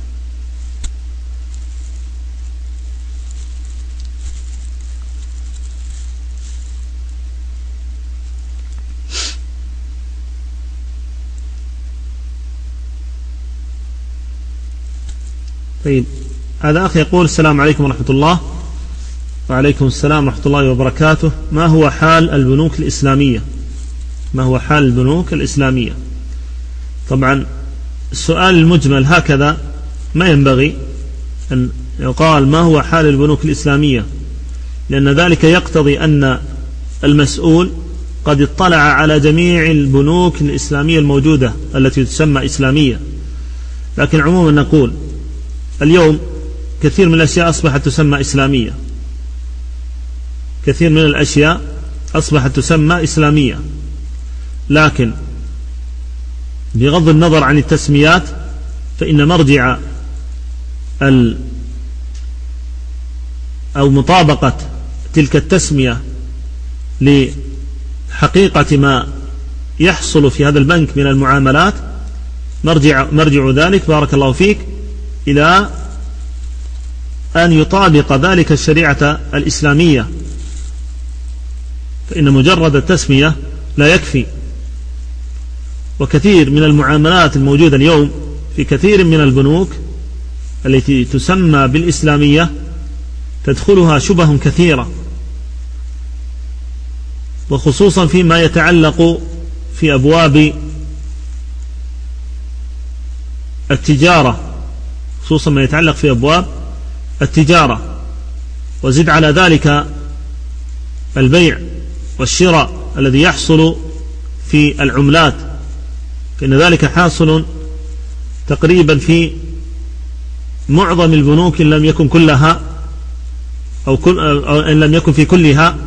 طيب، هذا أخي يقول: السلام عليكم ورحمة الله. وعليكم السلام ورحمة الله وبركاته. ما هو حال البنوك الإسلامية؟ ما هو حال البنوك الإسلامية؟ طبعا السؤال المجمل هكذا ما ينبغي أن يقال ما هو حال البنوك الإسلامية، لأن ذلك يقتضي أن المسؤول قد اطلع على جميع البنوك الإسلامية الموجودة التي تسمى إسلامية. لكن عموما نقول اليوم كثير من الأشياء أصبحت تسمى إسلامية، كثير من الأشياء أصبحت تسمى إسلامية، لكن بغض النظر عن التسميات فإن مرجع أو مطابقة تلك التسمية لحقيقة ما يحصل في هذا البنك من المعاملات، مرجع ذلك بارك الله فيك إلى أن يطابق ذلك الشريعة الإسلامية، فإن مجرد التسمية لا يكفي. وكثير من المعاملات الموجودة اليوم في كثير من البنوك التي تسمى بالإسلامية تدخلها شبه كثيرة، وخصوصا فيما يتعلق في أبواب التجارة، خصوصا ما يتعلق في أبواب التجارة. وزد على ذلك البيع والشراء الذي يحصل في العملات، فإن ذلك حاصل تقريبا في معظم البنوك إن لم يكن كلها أو إن لم يكن في كلها،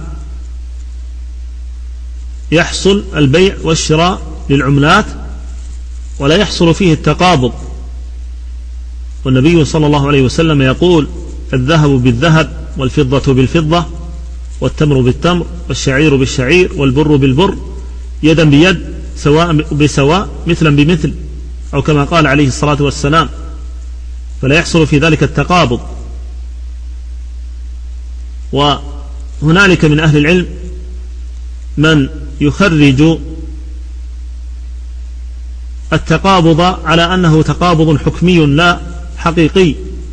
يحصل البيع والشراء للعملات ولا يحصل فيه التقابض. والنبي صلى الله عليه وسلم يقول: الذهب بالذهب والفضة بالفضة والتمر بالتمر والشعير بالشعير والبر بالبر يدا بيد سواء بسواء مثلا بمثل، أو كما قال عليه الصلاة والسلام، فلا يحصل في ذلك التقابض. وهنالك من أهل العلم من يخرج التقابض على أنه تقابض حكمي لا حقيقي،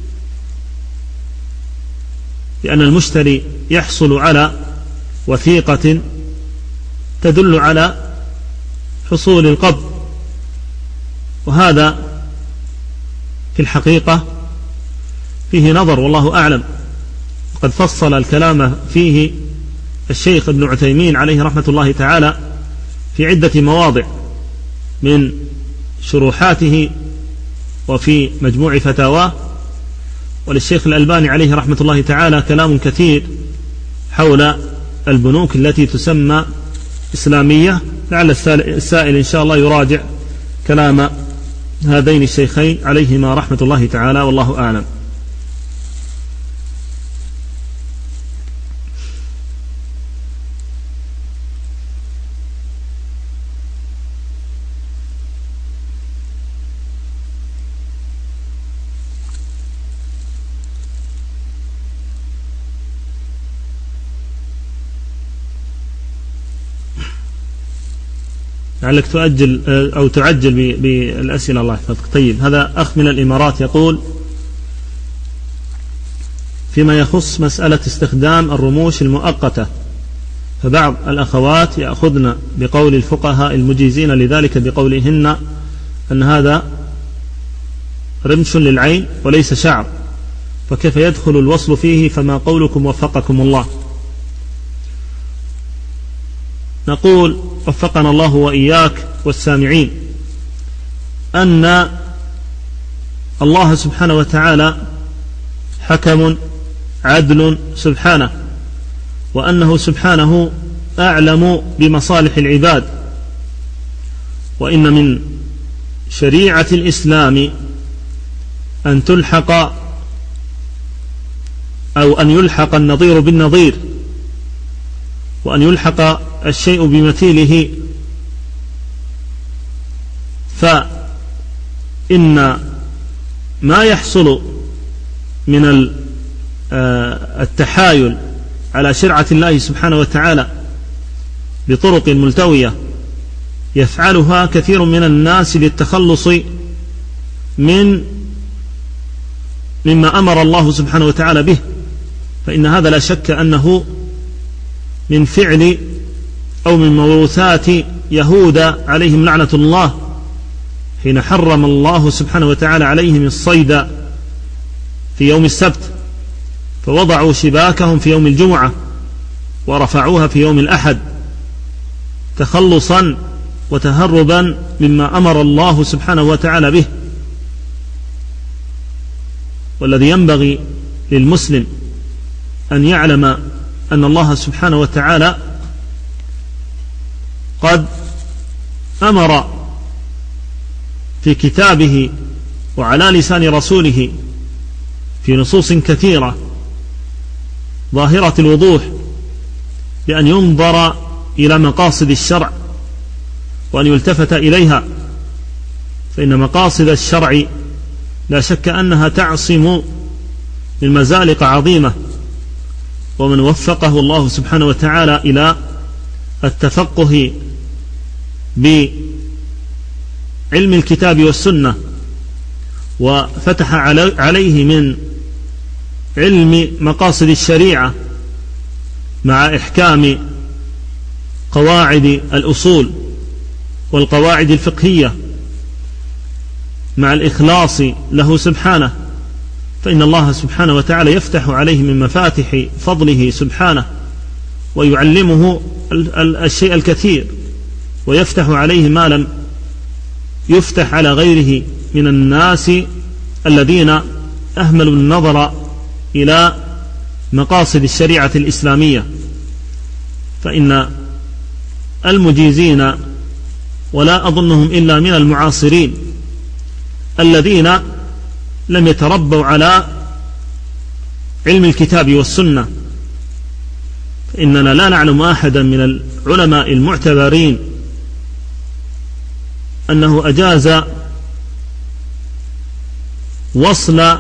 لأن المشتري يحصل على وثيقة تدل على حصول القبض، وهذا في الحقيقة فيه نظر والله أعلم، وقد فصل الكلام فيه الشيخ ابن عثيمين عليه رحمة الله تعالى في عدة مواضع من شروحاته وفي مجموع فتاواه، وللشيخ الألباني عليه رحمة الله تعالى كلام كثير حول البنوك التي تسمى إسلامية. لعل السائل إن شاء الله يراجع كلام هذين الشيخين عليهما رحمة الله تعالى، والله أعلم. لعلك تؤجل أو تعجل بالأسئلة، الله يحفظك. طيب، هذا أخ من الإمارات يقول: فيما يخص مسألة استخدام الرموش المؤقتة، فبعض الأخوات يأخذن بقول الفقهاء المجيزين لذلك بقولهن أن هذا رمش للعين وليس شعر، فكيف يدخل الوصل فيه؟ فما قولكم وفقكم الله؟ نقول وفقنا الله وإياك والسامعين أن الله سبحانه وتعالى حكم عدل سبحانه، وأنه سبحانه أعلم بمصالح العباد، وإن من شريعة الإسلام أن تلحق أو أن يلحق النظير بالنظير، وأن يلحق الشيء بمثيله، فإن ما يحصل من التحايل على شرعة الله سبحانه وتعالى بطرق ملتوية يفعلها كثير من الناس للتخلص مما أمر الله سبحانه وتعالى به، فإن هذا لا شك أنه من فعل أو من موروثات يهود عليهم لعنة الله، حين حرم الله سبحانه وتعالى عليهم الصيد في يوم السبت، فوضعوا شباكهم في يوم الجمعة ورفعوها في يوم الأحد تخلصا وتهربا مما أمر الله سبحانه وتعالى به. والذي ينبغي للمسلم أن يعلم أن الله سبحانه وتعالى قد أمر في كتابه وعلى لسان رسوله في نصوص كثيرة ظاهرة الوضوح بأن ينظر إلى مقاصد الشرع وأن يلتفت إليها، فإن مقاصد الشرع لا شك أنها تعصم من مزالق عظيمة، ومن وفقه الله سبحانه وتعالى إلى التفقه بعلم الكتاب والسنة وفتح عليه من علم مقاصد الشريعة مع إحكام قواعد الأصول والقواعد الفقهية مع الإخلاص له سبحانه، فإن الله سبحانه وتعالى يفتح عليه من مفاتح فضله سبحانه ويعلمه الشيء الكثير، ويفتح عليه ما لم يفتح على غيره من الناس الذين أهملوا النظر إلى مقاصد الشريعة الإسلامية. فإن المجيزين، ولا أظنهم إلا من المعاصرين الذين لم يتربوا على علم الكتاب والسنة، فإننا لا نعلم أحدا من العلماء المعتبرين أنه أجاز وصل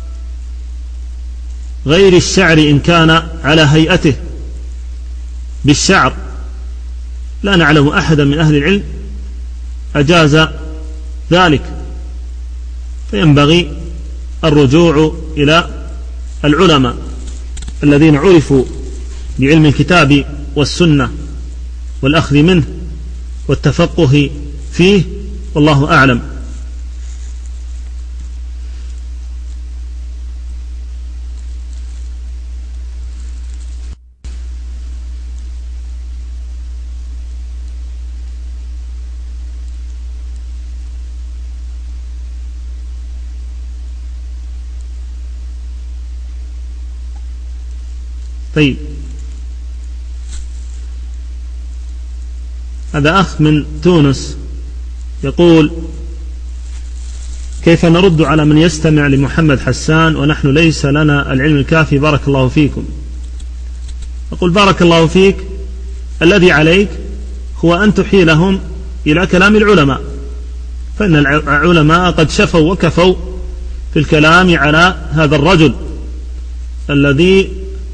غير الشعر إن كان على هيئته بالشعر، لا نعلم أحدا من أهل العلم أجاز ذلك. فينبغي الرجوع إلى العلماء الذين عرفوا بعلم الكتاب والسنة والأخذ منه والتفقه فيه، والله أعلم. طيب، هذا أخ من تونس يقول: كيف نرد على من يستمع لمحمد حسان ونحن ليس لنا العلم الكافي؟ بارك الله فيكم. أقول: بارك الله فيك، الذي عليك هو أن تحيلهم إلى كلام العلماء، فإن العلماء قد شفوا وكفوا في الكلام على هذا الرجل الذي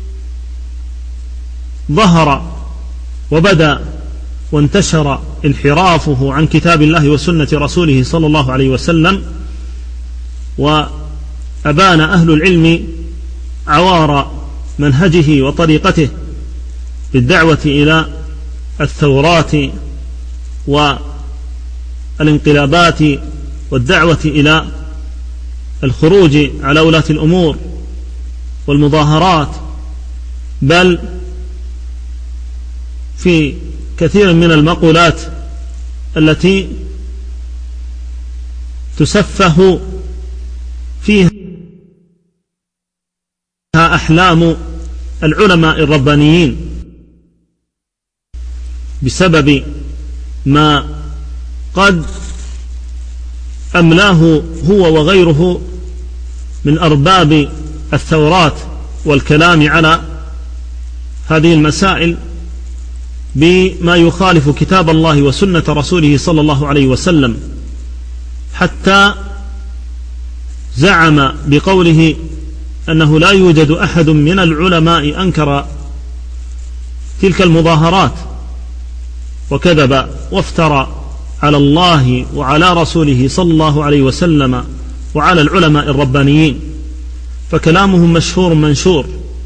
ظهر وبدأ وانتشر انحرافه عن كتاب الله وسنة رسوله صلى الله عليه وسلم، وأبان أهل العلم عوار منهجه وطريقته بالدعوة إلى الثورات والانقلابات والدعوة إلى الخروج على ولاة الأمور والمظاهرات، بل في كثير من المقولات التي تسفه فيها أحلام العلماء الربانيين بسبب ما قد أملاه هو وغيره من أرباب الثورات والكلام على هذه المسائل بما يخالف كتاب الله وسنة رسوله صلى الله عليه وسلم، حتى زعم بقوله أنه لا يوجد أحد من العلماء أنكر تلك المظاهرات، وكذب وافترى على الله وعلى رسوله صلى الله عليه وسلم وعلى العلماء الربانيين، فكلامهم مشهور منشور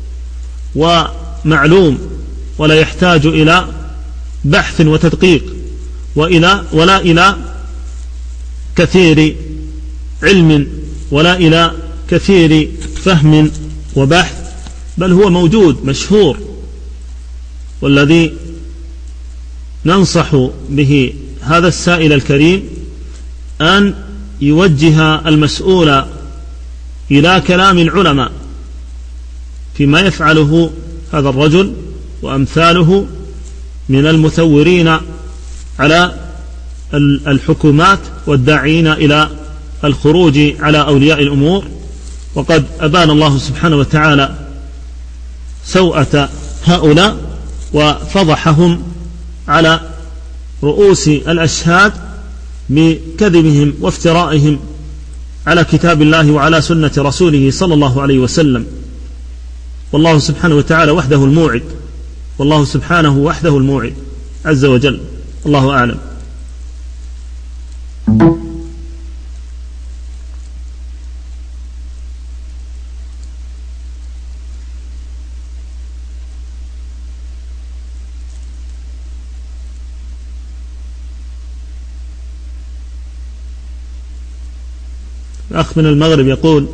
ومعلوم، ولا يحتاج إلى بحث وتدقيق ولا إلى كثير علم ولا إلى كثير فهم وبحث، بل هو موجود مشهور. والذي ننصح به هذا السائل الكريم أن يوجه المسؤول إلى كلام العلماء فيما يفعله هذا الرجل وأمثاله من المثورين على الحكومات والداعين إلى الخروج على أولياء الأمور. وقد أبان الله سبحانه وتعالى سوءة هؤلاء وفضحهم على رؤوس الأشهاد بكذبهم وافترائهم على كتاب الله وعلى سنة رسوله صلى الله عليه وسلم. والله سبحانه وتعالى وحده الموعد، والله سبحانه وحده الموعد عز وجل. الله أعلم. أخ من المغرب يقول،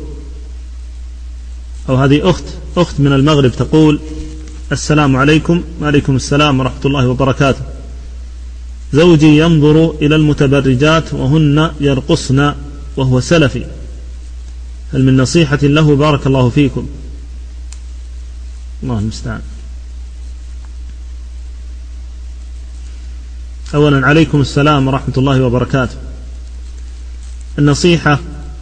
أو هذه أخت من المغرب تقول: السلام عليكم. وعليكم السلام ورحمة الله وبركاته. زوجي ينظر إلى المتبرجات وهن يرقصن وهو سلفي، هل من نصيحة له؟ بارك الله فيكم. الله المستعان. أولا عليكم السلام ورحمة الله وبركاته. النصيحة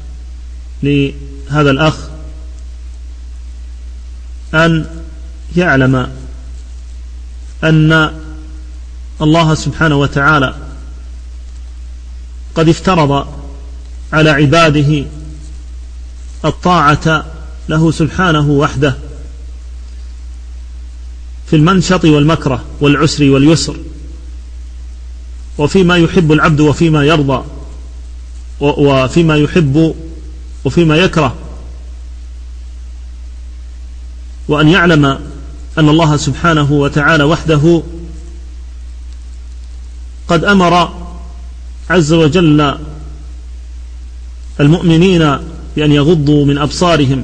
لهذا الأخ أن يعلم أن الله سبحانه وتعالى قد افترض على عباده الطاعة له سبحانه وحده في المنشط والمكره والعسر واليسر، وفيما يحب العبد وفيما يرضى، وفيما يحب وفيما يكره، وأن يعلم أن الله سبحانه وتعالى وحده قد أمر عز وجل المؤمنين بأن يغضوا من أبصارهم،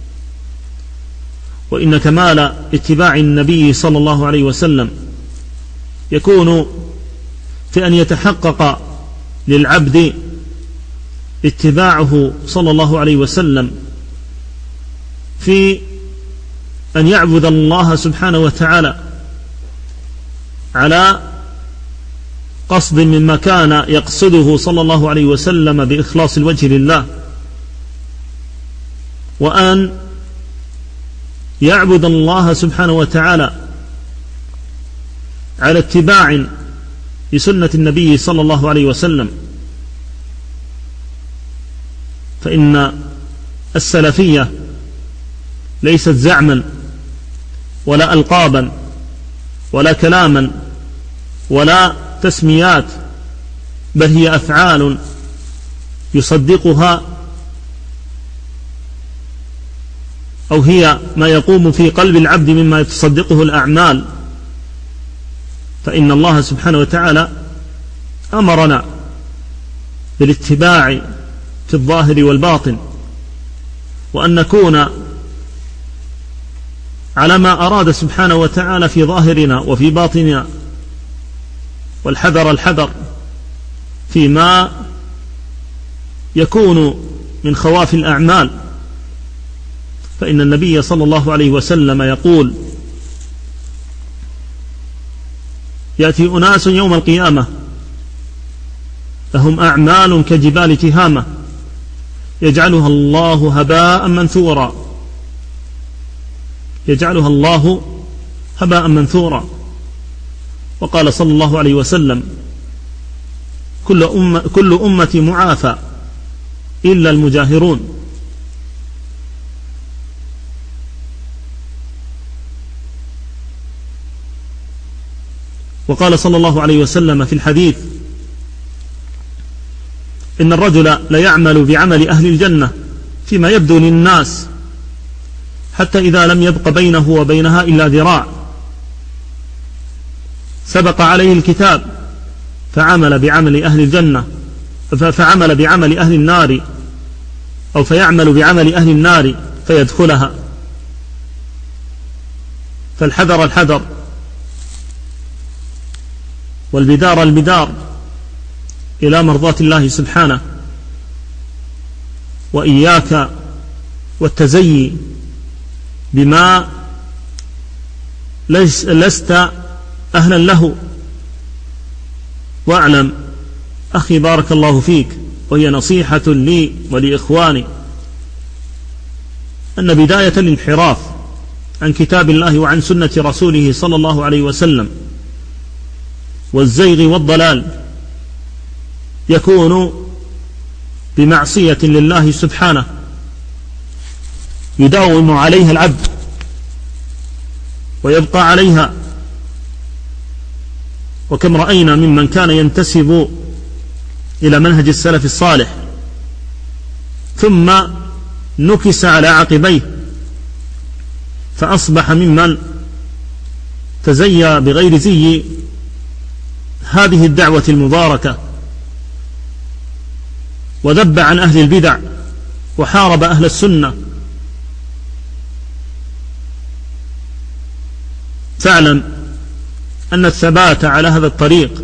وإن كمال اتباع النبي صلى الله عليه وسلم يكون في أن يتحقق للعبد اتباعه صلى الله عليه وسلم في أن يعبد الله سبحانه وتعالى على قصد مما كان يقصده صلى الله عليه وسلم بإخلاص الوجه لله، وأن يعبد الله سبحانه وتعالى على اتباع لسنة النبي صلى الله عليه وسلم. فإن السلفية ليست زعما ولا ألقابا ولا كلاما ولا تسميات، بل هي أفعال يصدقها، أو هي ما يقوم في قلب العبد مما تصدقه الأعمال. فإن الله سبحانه وتعالى أمرنا بالاتباع في الظاهر والباطن، وأن نكون على ما أراد سبحانه وتعالى في ظاهرنا وفي باطننا، والحذر فيما يكون من خواف الأعمال. فإن النبي صلى الله عليه وسلم يقول: يأتي أناس يوم القيامة لهم أعمال كجبال تهامة يجعلها الله هباء منثورا، يجعلها الله هباء منثورا. وقال صلى الله عليه وسلم: كل أمتي معافى إلا المجاهرون. وقال صلى الله عليه وسلم في الحديث: إن الرجل ليعمل بعمل أهل الجنة فيما يبدو للناس، حتى إذا لم يبق بينه وبينها إلا ذراع سبق عليه الكتاب فعمل بعمل أهل الجنة، فعمل بعمل أهل النار، أو فيعمل بعمل أهل النار فيدخلها. فالحذر والبدار البدار إلى مرضاة الله سبحانه، وإياك والتزيي بما لست أهلا له. واعلم أخي بارك الله فيك، وهي نصيحة لي ولإخواني، أن بداية الانحراف عن كتاب الله وعن سنة رسوله صلى الله عليه وسلم والزيغ والضلال يكون بمعصية لله سبحانه يداوم عليها العبد ويبقى عليها. وكم رأينا ممن كان ينتسب إلى منهج السلف الصالح ثم نكس على عقبيه فأصبح ممن تزيى بغير زي هذه الدعوة المباركة، وذب عن أهل البدع وحارب أهل السنة. فاعلم أن الثبات على هذا الطريق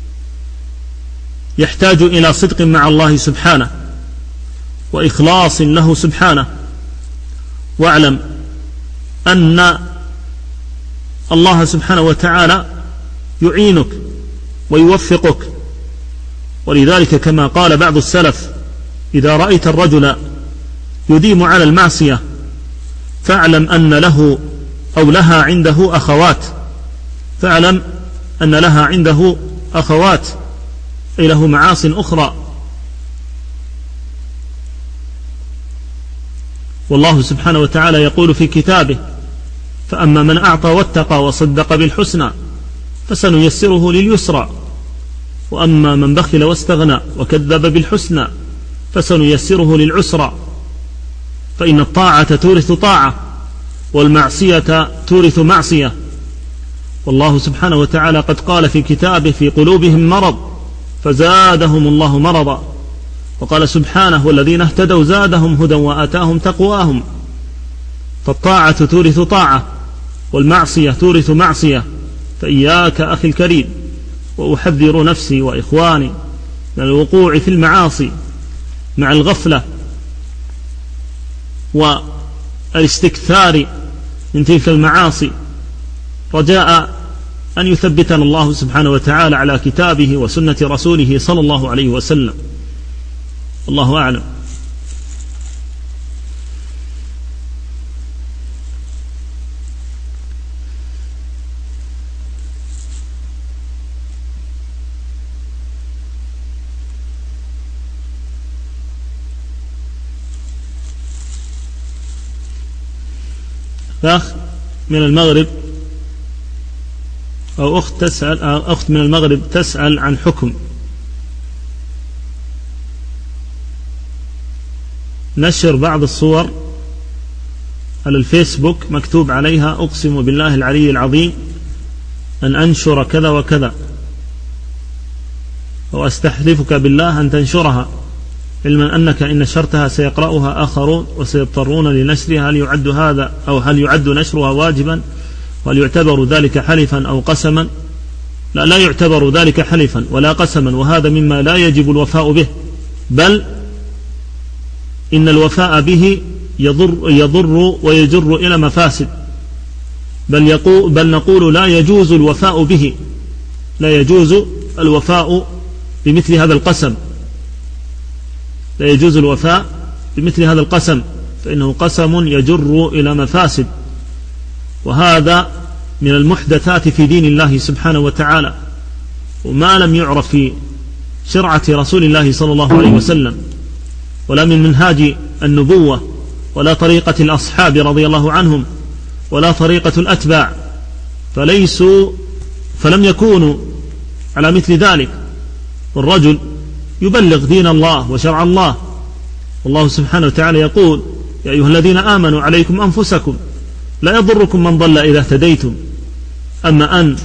يحتاج إلى صدق مع الله سبحانه وإخلاص له سبحانه. واعلم أن الله سبحانه وتعالى يعينك ويوفقك. ولذلك كما قال بعض السلف: إذا رأيت الرجل يديم على المعصية فاعلم أن له أو لها عنده أخوات، فاعلم أن لها عنده أخوات، أي له معاصٍ أخرى. والله سبحانه وتعالى يقول في كتابه: فأما من أعطى واتقى وصدق بالحسنى فسنيسره لليسرى، وأما من بخل واستغنى وكذب بالحسنى فسنيسره للعسرى. فإن الطاعة تورث طاعة، والمعصية تورث معصية. والله سبحانه وتعالى قد قال في كتابه: في قلوبهم مرض فزادهم الله مرضا. وقال سبحانه: والذين اهتدوا زادهم هدى وآتاهم تقواهم. فالطاعة تورث طاعة، والمعصية تورث معصية. فإياك أخي الكريم، وأحذر نفسي وإخواني من الوقوع في المعاصي مع الغفلة والاستكثار من تلك المعاصي، رجاء أن يثبتنا الله سبحانه وتعالى على كتابه وسنة رسوله صلى الله عليه وسلم. الله أعلم. أخ من المغرب أو أخت من المغرب تسأل عن حكم نشر بعض الصور على الفيسبوك مكتوب عليها: أقسم بالله العلي العظيم أن أنشر كذا وكذا، وأستحلفك بالله أن تنشرها، علما أنك إن نشرتها سيقرأها آخرون وسيضطرون لنشرها. هل يعد هذا أو هل يعد نشرها واجبا؟ وهل يعتبر ذلك حلفا أو قسما؟ لا يعتبر ذلك حلفا ولا قسما، وهذا مما لا يجب الوفاء به، بل إن الوفاء به يضر ويجر إلى مفاسد، بل نقول لا يجوز الوفاء به، لا يجوز الوفاء بمثل هذا القسم، لا يجوز الوفاء بمثل هذا القسم، فإنه قسم يجر إلى مفاسد، وهذا من المحدثات في دين الله سبحانه وتعالى، وما لم يعرف في شرعة رسول الله صلى الله عليه وسلم، ولا من منهاج النبوة، ولا طريقة الأصحاب رضي الله عنهم، ولا طريقة الأتباع، فلم يكونوا على مثل ذلك. والرجل يبلغ دين الله وشرع الله، والله سبحانه وتعالى يقول: يا أيها الذين آمنوا عليكم أنفسكم لا يضركم من ضل إذا اهتديتم. أما أن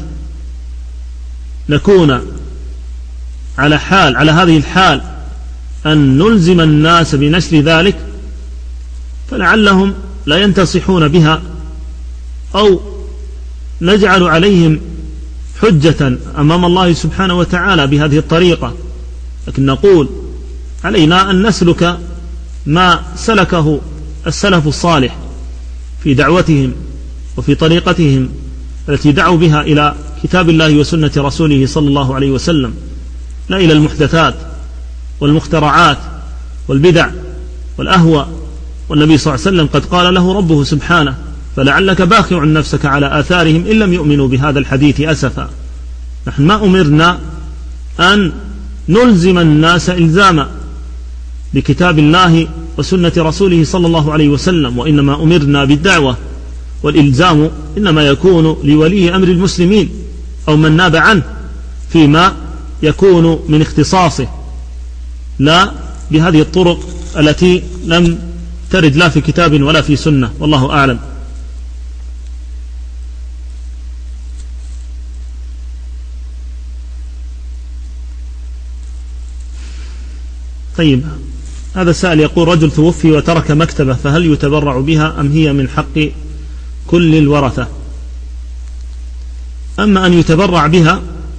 نكون على هذه الحال أن نلزم الناس بنشر ذلك، فلعلهم لا ينتصحون بها، أو نجعل عليهم حجة أمام الله سبحانه وتعالى بهذه الطريقة. لكن نقول علينا أن نسلك ما سلكه السلف الصالح في دعوتهم وفي طريقتهم التي دعوا بها إلى كتاب الله وسنة رسوله صلى الله عليه وسلم، لا إلى المحدثات والمخترعات والبدع والأهواء. والنبي صلى الله عليه وسلم قد قال له ربه سبحانه: فلعلك باخع نفسك على آثارهم إن لم يؤمنوا بهذا الحديث أسفا. نحن ما أمرنا أن نلزم الناس إلزاما بكتاب الله وسنة رسوله صلى الله عليه وسلم، وإنما أمرنا بالدعوة، والإلزام إنما يكون لولي أمر المسلمين أو من ناب عنه فيما يكون من اختصاصه، لا بهذه الطرق التي لم ترد لا في كتاب ولا في سنة، والله أعلم. طيب، هذا السائل يقول: رجل توفي وترك مكتبة، فهل يتبرع بها أم هي من حق كل الورثة؟ أما أن يتبرع بها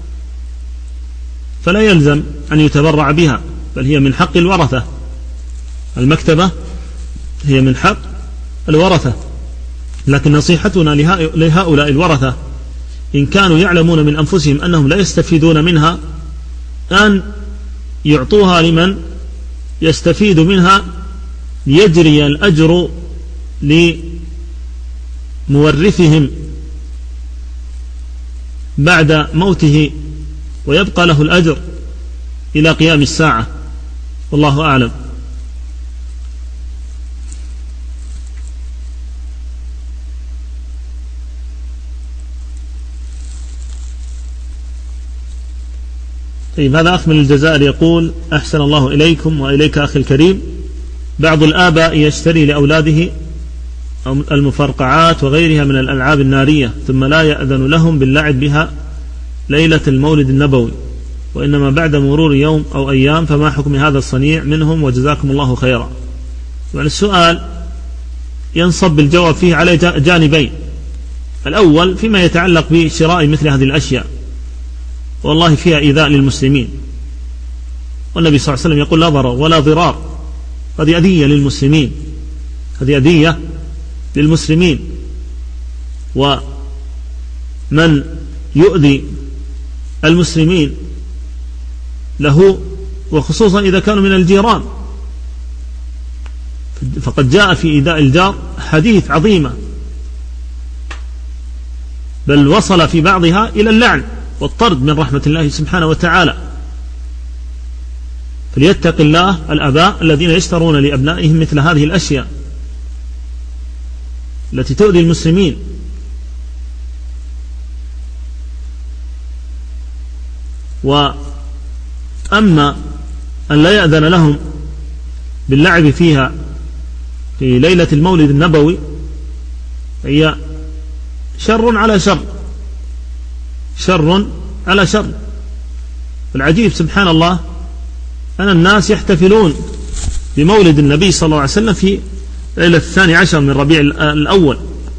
فلا يلزم أن يتبرع بها، بل هي من حق الورثة. المكتبة هي من حق الورثة، لكن نصيحتنا لهؤلاء الورثة إن كانوا يعلمون من أنفسهم أنهم لا يستفيدون منها أن يعطوها لمن يستفيد منها، ليجري الأجر لمورثهم بعد موته، ويبقى له الأجر إلى قيام الساعة، والله أعلم. طيب، هذا أخ من الجزائر يقول: أحسن الله إليكم وإليك أخي الكريم، بعض الآباء يشتري لأولاده المفرقعات وغيرها من الألعاب النارية، ثم لا يأذن لهم باللعب بها ليلة المولد النبوي، وإنما بعد مرور يوم أو أيام، فما حكم هذا الصنيع منهم وجزاكم الله خيرا؟ يعني السؤال ينصب بالجواب فيه على جانبين: الأول فيما يتعلق بشراء مثل هذه الأشياء، والله فيها إيذاء للمسلمين، والنبي صلى الله عليه وسلم يقول: لا ضرر ولا ضرار، هذه أذية للمسلمين، هذه أذية للمسلمين، ومن يؤذي المسلمين له، وخصوصا إذا كانوا من الجيران، فقد جاء في إيذاء الجار حديث عظيمة، بل وصل في بعضها إلى اللعن والطرد من رحمة الله سبحانه وتعالى. فليتق الله الآباء الذين يشترون لأبنائهم مثل هذه الأشياء التي تؤذي المسلمين. وأما أن لا يأذن لهم باللعب فيها في ليلة المولد النبوي هي شر على شر، شر على شر. العجيب سبحان الله أن الناس يحتفلون بمولد النبي صلى الله عليه وسلم في ليلة 12 من ربيع الأول،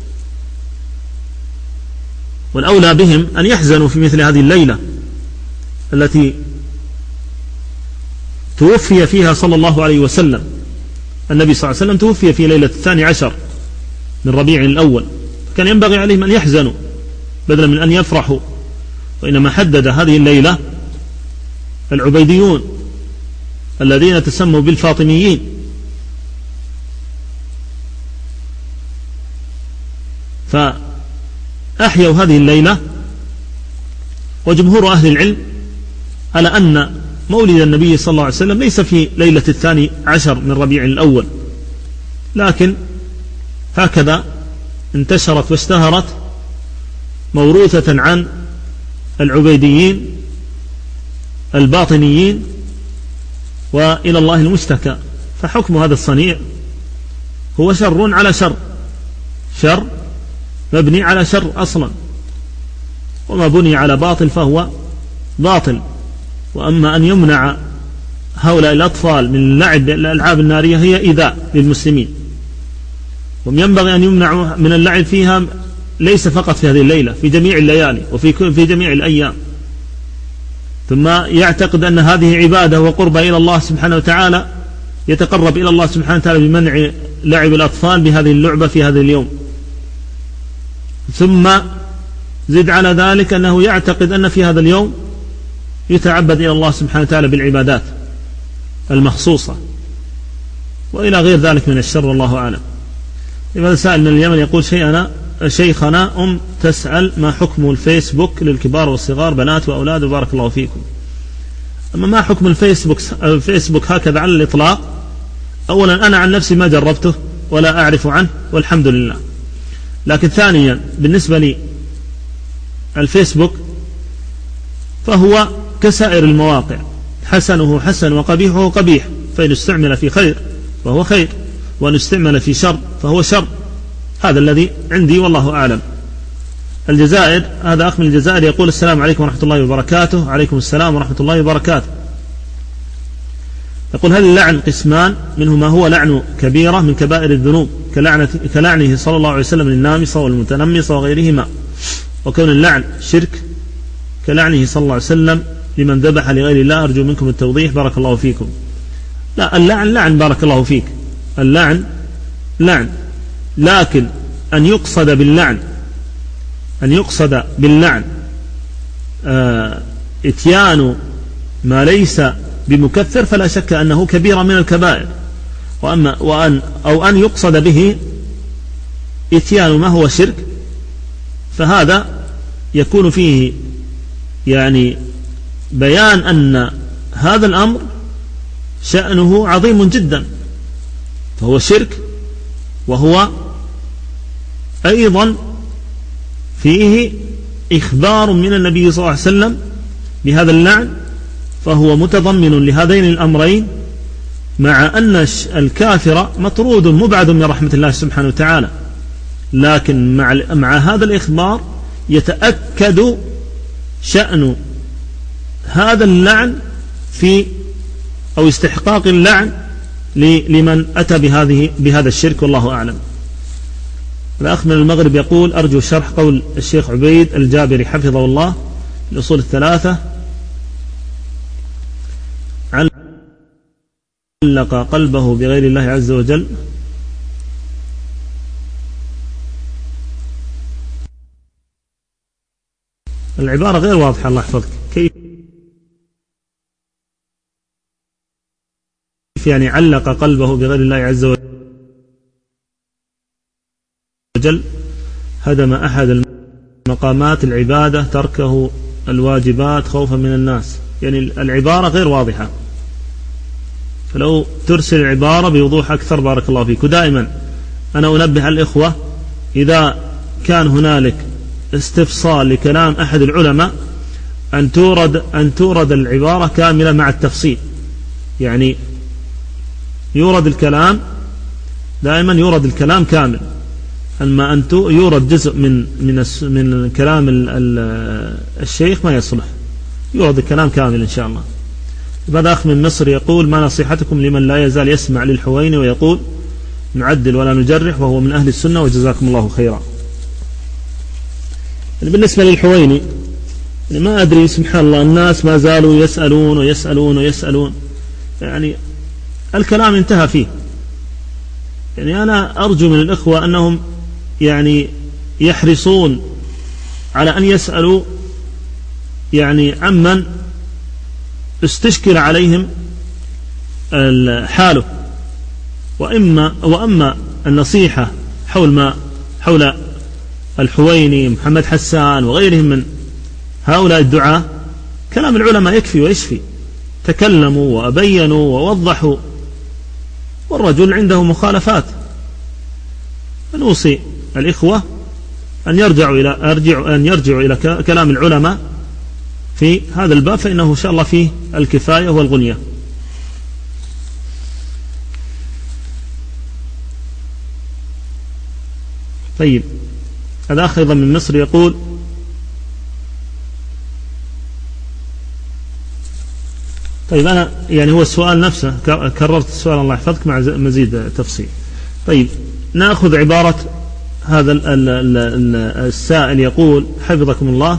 والأولى بهم أن يحزنوا في مثل هذه الليلة التي توفي فيها صلى الله عليه وسلم. النبي صلى الله عليه وسلم توفي في ليلة 12 من ربيع الأول، كان ينبغي عليهم أن يحزنوا بدلا من أن يفرحوا. وإنما حدد هذه الليلة العبيديون الذين تسموا بالفاطميين، فأحيوا هذه الليلة. وجمهور أهل العلم على أن مولد النبي صلى الله عليه وسلم ليس في ليلة 12 من ربيع الأول، لكن هكذا انتشرت واشتهرت موروثة عن العبيديين الباطنيين، وإلى الله المشتكى. فحكم هذا الصنيع هو شر على شر، شر مبني على شر أصلا، وما بني على باطل فهو باطل. وأما أن يمنع هؤلاء الأطفال من اللعب بالألعاب النارية هي إيذاء للمسلمين، وينبغي أن يمنعوا من اللعب فيها ليس فقط في هذه الليلة، في جميع الليالي وفي جميع الأيام. ثم يعتقد أن هذه عبادة وقربة إلى الله سبحانه وتعالى، يتقرب إلى الله سبحانه وتعالى بمنع لعب الأطفال بهذه اللعبة في هذا اليوم. ثم زد على ذلك أنه يعتقد أن في هذا اليوم يتعبد إلى الله سبحانه وتعالى بالعبادات المخصوصة، وإلى غير ذلك من الشر، والله أعلم. لماذا سائل من اليمن يقول شيخنا تسأل ما حكم الفيسبوك للكبار والصغار بنات وأولاد وبارك الله فيكم. أما ما حكم الفيسبوك هكذا على الإطلاق، أولا أنا عن نفسي ما جربته ولا أعرف عنه والحمد لله. لكن ثانيا بالنسبة لي الفيسبوك فهو كسائر المواقع، حسنه حسن وقبيحه قبيح، فإن استعمل في خير فهو خير، وأن استعمل في شر فهو شر. هذا الذي عندي والله أعلم. الجزائر، هذا أخ من الجزائر يقول السلام عليكم ورحمة الله وبركاته. عليكم السلام ورحمة الله وبركاته. يقول هل اللعن قسمان؟ منه ما هو لعن كبيرة من كبائر الذنوب كلعنه صلى الله عليه وسلم للنامصة والمتنمصة وغيرهما، وكون اللعن شرك كلعنه صلى الله عليه وسلم لمن ذبح لغير الله. أرجو منكم التوضيح بارك الله فيكم. لا، اللعن لعن بارك الله فيك، اللعن لعن، لكن أن يقصد باللعن اتيان ما ليس بمكفر فلا شك أنه كبيرة من الكبائر. أو أن يقصد به اتيان ما هو شرك، فهذا يكون فيه يعني بيان أن هذا الأمر شأنه عظيم جدا، فهو شرك، وهو أيضا فيه إخبار من النبي صلى الله عليه وسلم بهذا اللعن، فهو متضمن لهذين الأمرين، مع أن الكافر مطرود مبعد من رحمة الله سبحانه وتعالى. لكن مع هذا الإخبار يتأكد شأن هذا اللعن أو استحقاق اللعن لمن أتى بهذا الشرك، والله أعلم. الأخ من المغرب يقول أرجو شرح قول الشيخ عبيد الجابري حفظه الله الأصول الثلاثة: علق قلبه بغير الله عز وجل العبارة غير واضحة. الله يحفظك. كيف يعني علق قلبه بغير الله عز وجل، هدم أحد المقامات العبادة، تركه الواجبات خوفا من الناس. يعني العبارة غير واضحة، فلو ترسل العبارة بوضوح أكثر بارك الله فيك. ودائما أنا أنبه الإخوة إذا كان هنالك استفصال لكلام أحد العلماء أن تورد العبارة كاملة مع التفصيل. يعني يورد الكلام، دائما يورد الكلام كامل، أما أن يورد جزء من كلام الشيخ ما يصلح، يورد الكلام كامل إن شاء الله. هذا أخ من مصر يقول: ما نصيحتكم لمن لا يزال يسمع للحويني ويقول نعدل ولا نجرح وهو من أهل السنة وجزاكم الله خيرا. بالنسبة للحويني ما أدري، سبحان الله، الناس ما زالوا يسألون ويسألون ويسألون، يعني الكلام انتهى فيه. يعني أنا أرجو من الإخوة أنهم يعني يحرصون على أن يسألوا يعني عمن استشكل عليهم حاله، وأما النصيحة حول الحويني محمد حسان وغيرهم من هؤلاء الدعاة، كلام العلماء يكفي ويشفي، تكلموا وبينوا ووضحوا، والرجل عنده مخالفات. فنوصي الإخوة أن يرجعوا إلى كلام العلماء في هذا الباب، فإنه إن شاء الله فيه الكفاية والغنية. طيب، هذا أخ أيضا من مصر يقول: طيب أنا يعني هو السؤال نفسه كررت السؤال، الله يحفظك، مع مزيد تفصيل. طيب، نأخذ عبارة هذا السائل يقول: حفظكم الله،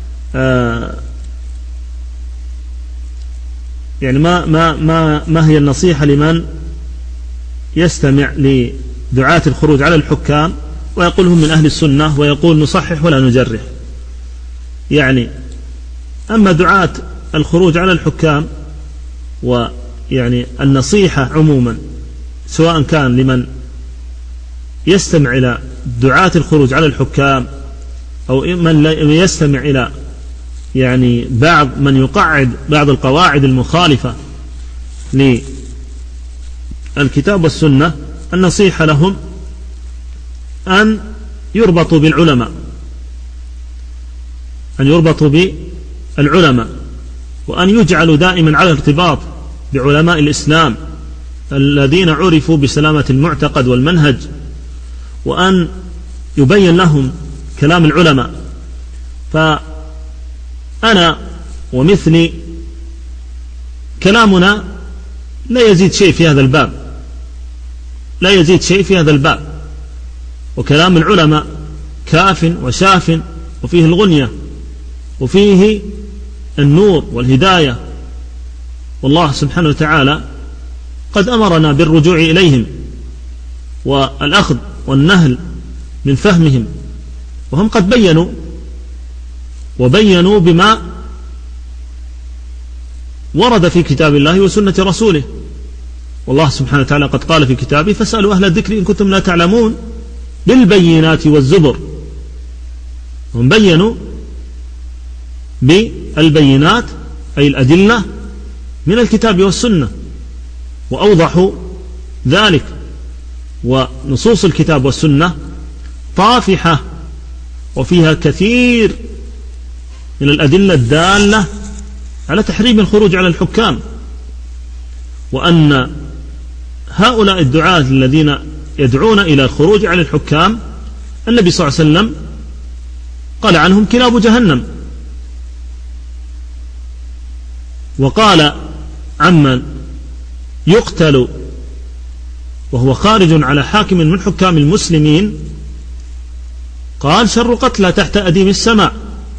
يعني ما هي النصيحة لمن يستمع لدعاة الخروج على الحكام ويقول هم من أهل السنة ويقول نصحح ولا نجرح؟ يعني أما دعاة الخروج على الحكام ويعني النصيحة عموما، سواء كان لمن يستمع إلى دعاة الخروج على الحكام أو من يستمع إلى يعني بعض من يقعد بعض القواعد المخالفة للكتاب والسنة، النصيحة لهم أن يربطوا بالعلماء، وأن يجعلوا دائما على ارتباط بعلماء الإسلام الذين عرفوا بسلامة المعتقد والمنهج، وأن يبين لهم كلام العلماء. فأنا ومثلي كلامنا لا يزيد شيء في هذا الباب، وكلام العلماء كاف وشاف، وفيه الغنية وفيه النور والهداية، والله سبحانه وتعالى قد أمرنا بالرجوع إليهم والأخذ والنهل من فهمهم، وهم قد وبينوا بما ورد في كتاب الله وسنة رسوله. والله سبحانه وتعالى قد قال في كتابه: فاسألوا أهل الذكر إن كنتم لا تعلمون، بالبينات والزبر. هم بينوا بالبينات أي الأدلة من الكتاب والسنة، وأوضحوا ذلك، ونصوص الكتاب والسنة طافحة وفيها كثير من الأدلة الدالة على تحريم الخروج على الحكام، وأن هؤلاء الدعاة الذين يدعون إلى الخروج على الحكام النبي صلى الله عليه وسلم قال عنهم كلاب جهنم، وقال عمن يقتل وهو خارج على حاكم من حكام المسلمين قال: شر قتلى تحت أديم السماء.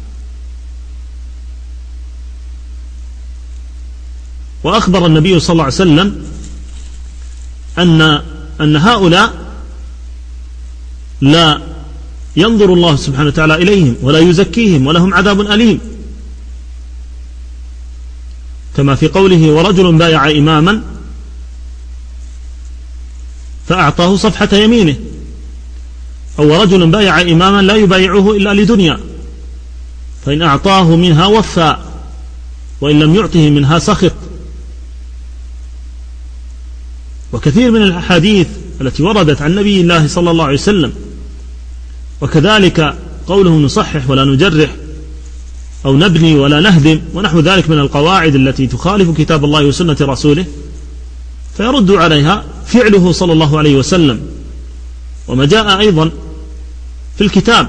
وأخبر النبي صلى الله عليه وسلم أن هؤلاء لا ينظر الله سبحانه وتعالى إليهم ولا يزكيهم ولهم عذاب أليم، كما في قوله: ورجل بايع إماما فأعطاه صفحة يمينه، أو رجل بايع إماما لا يبايعه إلا لدنيا، فإن أعطاه منها وفى وإن لم يعطه منها سخط. وكثير من الأحاديث التي وردت عن نبي الله صلى الله عليه وسلم، وكذلك قوله: نصحح ولا نجرح، أو نبني ولا نهدم، ونحو ذلك من القواعد التي تخالف كتاب الله وسنة رسوله، فيرد عليها فعله صلى الله عليه وسلم، وما جاء أيضا في الكتاب.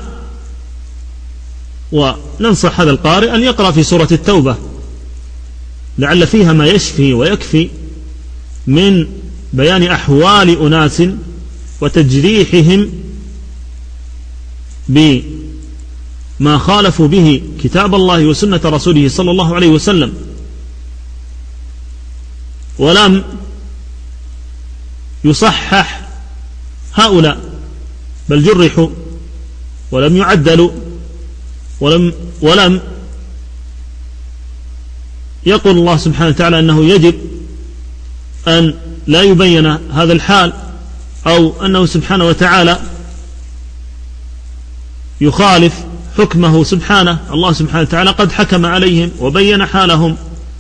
وننصح هذا القارئ أن يقرأ في سورة التوبة، لعل فيها ما يشفي ويكفي من بيان أحوال أناس وتجريحهم بما خالفوا به كتاب الله وسنة رسوله صلى الله عليه وسلم، ولم يصحح هؤلاء، بل جرحوا ولم يعدلوا، ولم يقول الله سبحانه وتعالى أنه يجب أن لا يبين هذا الحال، أو أنه سبحانه وتعالى يخالف حكمه سبحانه. الله سبحانه وتعالى قد حكم عليهم وبين حالهم.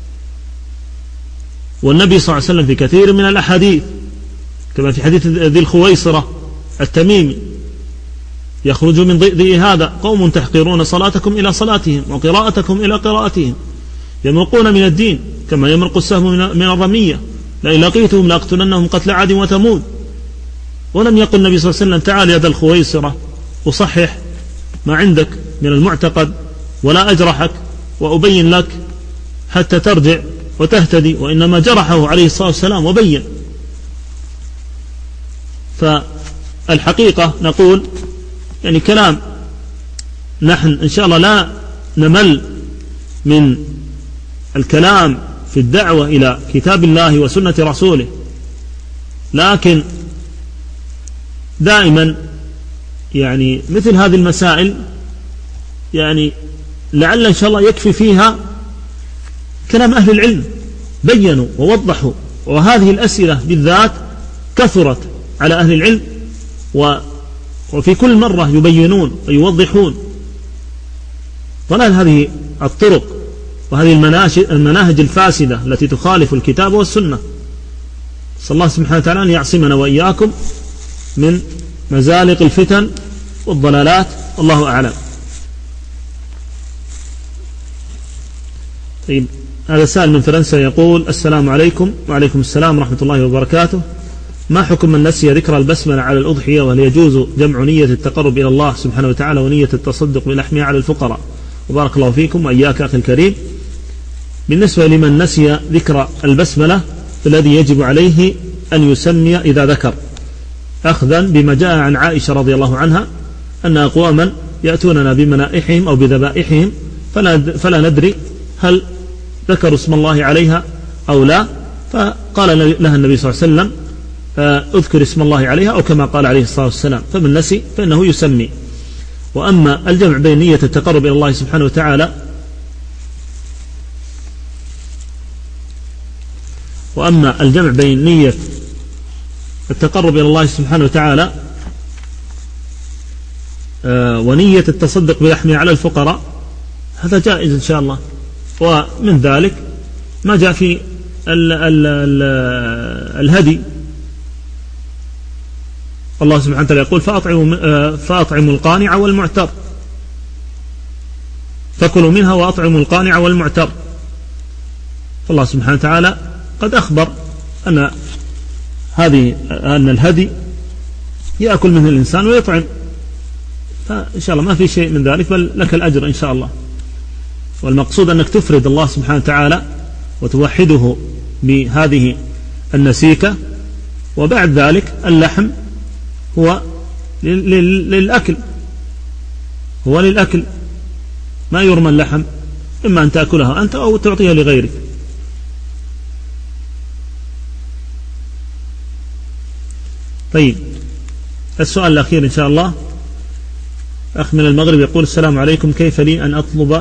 والنبي صلى الله عليه وسلم في كثير من الأحاديث، كما في حديث ذي الخويصرة التميمي: يخرج من ضئضئ هذا قوم تحقرون صلاتكم إلى صلاتهم وقراءتكم إلى قراءتهم، يمرقون من الدين كما يمرق السهم من الرمية، لئن لقيتهم لأقتلنهم قتل عاد وثمود. ولم يقل النبي صلى الله عليه وسلم: تعال يا ذا الخويصرة أصحح ما عندك من المعتقد ولا أجرحك وأبين لك حتى ترجع وتهتدي، وإنما جرحه عليه الصلاة والسلام وبين. فالحقيقة نقول يعني كلام، نحن إن شاء الله لا نمل من الكلام في الدعوة إلى كتاب الله وسنة رسوله، لكن دائما يعني مثل هذه المسائل يعني لعل إن شاء الله يكفي فيها كلام أهل العلم، بينوا ووضحوا. وهذه الأسئلة بالذات كثرت على أهل العلم، وفي كل مرة يبينون ويوضحون. ضلال هذه الطرق وهذه المناهج الفاسدة التي تخالف الكتاب والسنة. صلى الله سبحانه وتعالى أن يعصمنا وإياكم من مزالق الفتن والضلالات، والله أعلم. طيب، هذا سائل من فرنسا يقول: السلام عليكم. وعليكم السلام ورحمة الله وبركاته. ما حكم من نسي ذكر البسملة على الأضحية، وهل يجوز جمع نية التقرب إلى الله سبحانه وتعالى ونية التصدق بلحمها على الفقراء؟ وبارك الله فيكم وإياك أخي الكريم. بالنسبة لمن نسي ذكر البسملة، فالذي يجب عليه أن يسمي إذا ذكر، أخذا بما جاء عن عائشة رضي الله عنها أن أقواما يأتوننا بمنائحهم أو بذبائحهم فلا ندري هل ذكروا اسم الله عليها أو لا، فقال لها النبي صلى الله عليه وسلم: اذكر اسم الله عليها، أو كما قال عليه الصلاة والسلام. فمن نسي فإنه يسمي. وأما الجمع بين نية التقرب إلى الله سبحانه وتعالى وأما الجمع بين نية التقرب إلى الله سبحانه وتعالى ونية التصدق بلحمها على الفقراء، هذا جائز إن شاء الله. ومن ذلك ما جاء في الهدي، الله سبحانه وتعالى يقول: فأطعموا القانع والمعتر، فكلوا منها وأطعموا القانع والمعتر. فالله سبحانه وتعالى قد أخبر أن الهدي يأكل منه الإنسان ويطعم، فإن شاء الله ما في شيء من ذلك، بل لك الأجر إن شاء الله. والمقصود أنك تفرد الله سبحانه وتعالى وتوحده بهذه النسيكة. وبعد ذلك اللحم هو للأكل، هو للأكل، ما يرمى اللحم، إما أن تأكلها أنت أو تعطيها لغيرك. طيب، السؤال الأخير إن شاء الله: أخ من المغرب يقول: السلام عليكم، كيف لي أن أطلب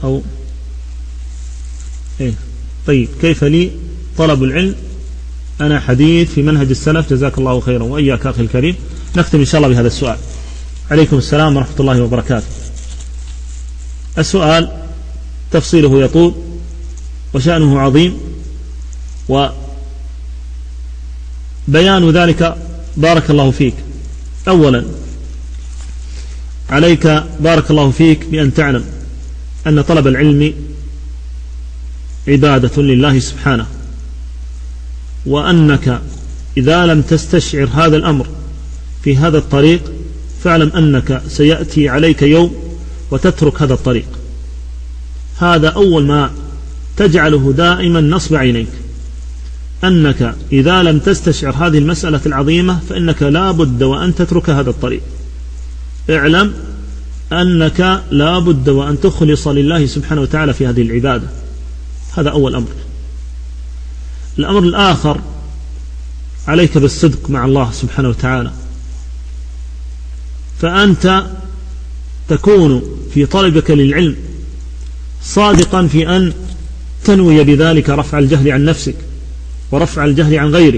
طيب، كيف لي طلب العلم؟ أنا حديث في منهج السلف، جزاك الله خيرا وإياك أخي الكريم. نختم إن شاء الله بهذا السؤال. عليكم السلام ورحمة الله وبركاته. السؤال تفصيله يطول وشأنه عظيم، وبيان ذلك بارك الله فيك. أولا عليك بارك الله فيك بأن تعلم أن طلب العلم عبادة لله سبحانه، وأنك إذا لم تستشعر هذا الأمر في هذا الطريق فاعلم أنك سيأتي عليك يوم وتترك هذا الطريق. هذا أول ما تجعله دائما نصب عينيك، أنك إذا لم تستشعر هذه المسألة العظيمة فإنك لا بد وأن تترك هذا الطريق. اعلم أنك لا بد وأن تخلص لله سبحانه وتعالى في هذه العبادة. هذا أول أمر. الأمر الآخر عليك بالصدق مع الله سبحانه وتعالى، فأنت تكون في طلبك للعلم صادقا في أن تنوي بذلك رفع الجهل عن نفسك ورفع الجهل عن غيرك.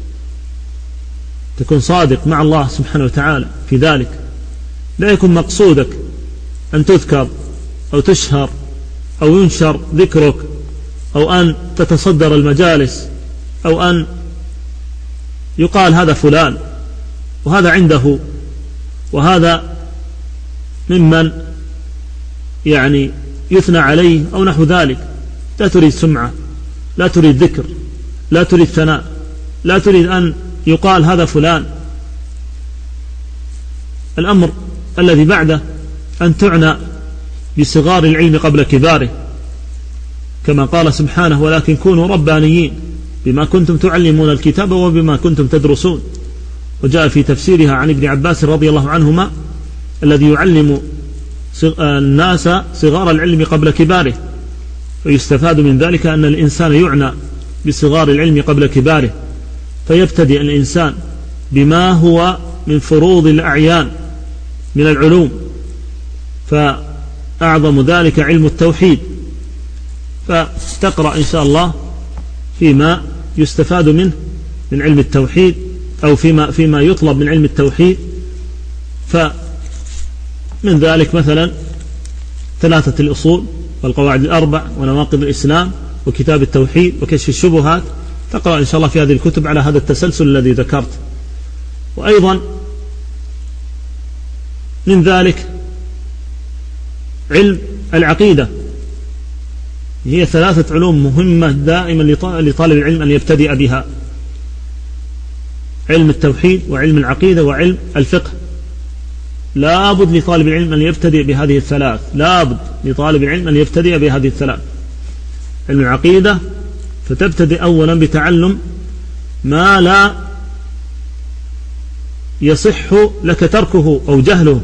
تكون صادق مع الله سبحانه وتعالى في ذلك، لا يكون مقصودك أن تذكر أو تشهر أو ينشر ذكرك أو أن تتصدر المجالس أو أن يقال هذا فلان وهذا عنده وهذا ممن يعني يثنى عليه أو نحو ذلك. لا تريد سمعة، لا تريد ذكر، لا تريد ثناء، لا تريد أن يقال هذا فلان. الأمر الذي بعده أن تعنى بصغار العلم قبل كباره، كما قال سبحانه: ولكن كونوا ربانيين بما كنتم تعلمون الكتاب وبما كنتم تدرسون. وجاء في تفسيرها عن ابن عباس رضي الله عنهما الذي يعلم الناس صغار العلم قبل كباره. ويستفاد من ذلك أن الإنسان يعنى بصغار العلم قبل كباره، فيبتدئ الإنسان بما هو من فروض الأعيان من العلوم، فأعظم ذلك علم التوحيد. فتقرأ إن شاء الله فيما يستفاد منه من علم التوحيد، أو فيما يطلب من علم التوحيد. فمن ذلك مثلا 3 الأصول والقواعد الأربع ونواقض الإسلام وكتاب التوحيد وكشف الشبهات. تقرأ إن شاء الله في هذه الكتب على هذا التسلسل الذي ذكرت. وأيضا من ذلك علم العقيدة. هي 3 علوم مهمة دائما لطالب العلم أن يبتدئ بها: علم التوحيد وعلم العقيدة وعلم الفقه. لا بد لطالب العلم أن يبتدئ بهذه الثلاث. لا بد لطالب العلم أن يبتدئ بهذه الثلاث. علم العقيدة فتبتدئ أولا بتعلم ما لا يصح لك تركه أو جهله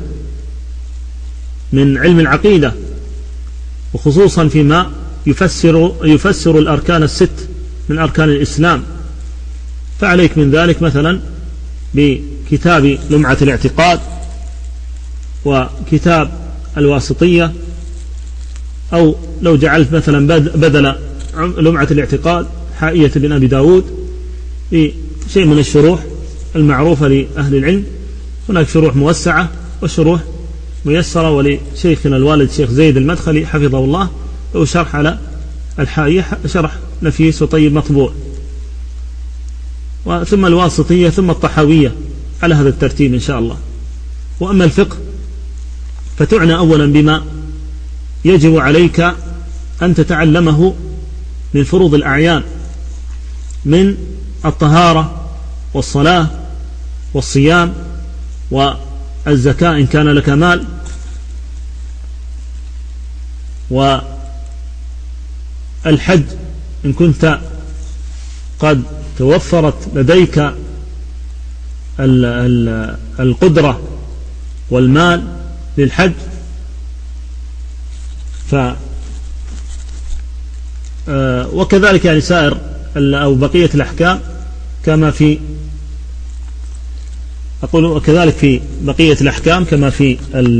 من علم العقيدة، وخصوصا فيما يفسر الأركان 6 من أركان الإسلام. فعليك من ذلك مثلا بكتاب لمعة الاعتقاد وكتاب الواسطية، أو لو جعلت مثلا بدل لمعة الاعتقاد حائية بن أبي داود بشيء من الشروح المعروفة لأهل العلم. هناك شروح موسعة وشروح ميسرة، ولشيخنا الوالد شيخ زيد المدخلي حفظه الله له شرح على الحائية، شرح نفيس وطيب مطبوع. ثم الواسطية ثم الطحاوية على هذا الترتيب إن شاء الله. وأما الفقه فتعنى أولا بما يجب عليك أن تتعلمه من فروض الأعيان، من الطهارة والصلاة والصيام والزكاة إن كان لك مال، والحج إن كنت قد توفرت لديك القدرة والمال للحج. وكذلك يعني سائر أو بقية الأحكام كما في أقول وكذلك في بقية الأحكام كما في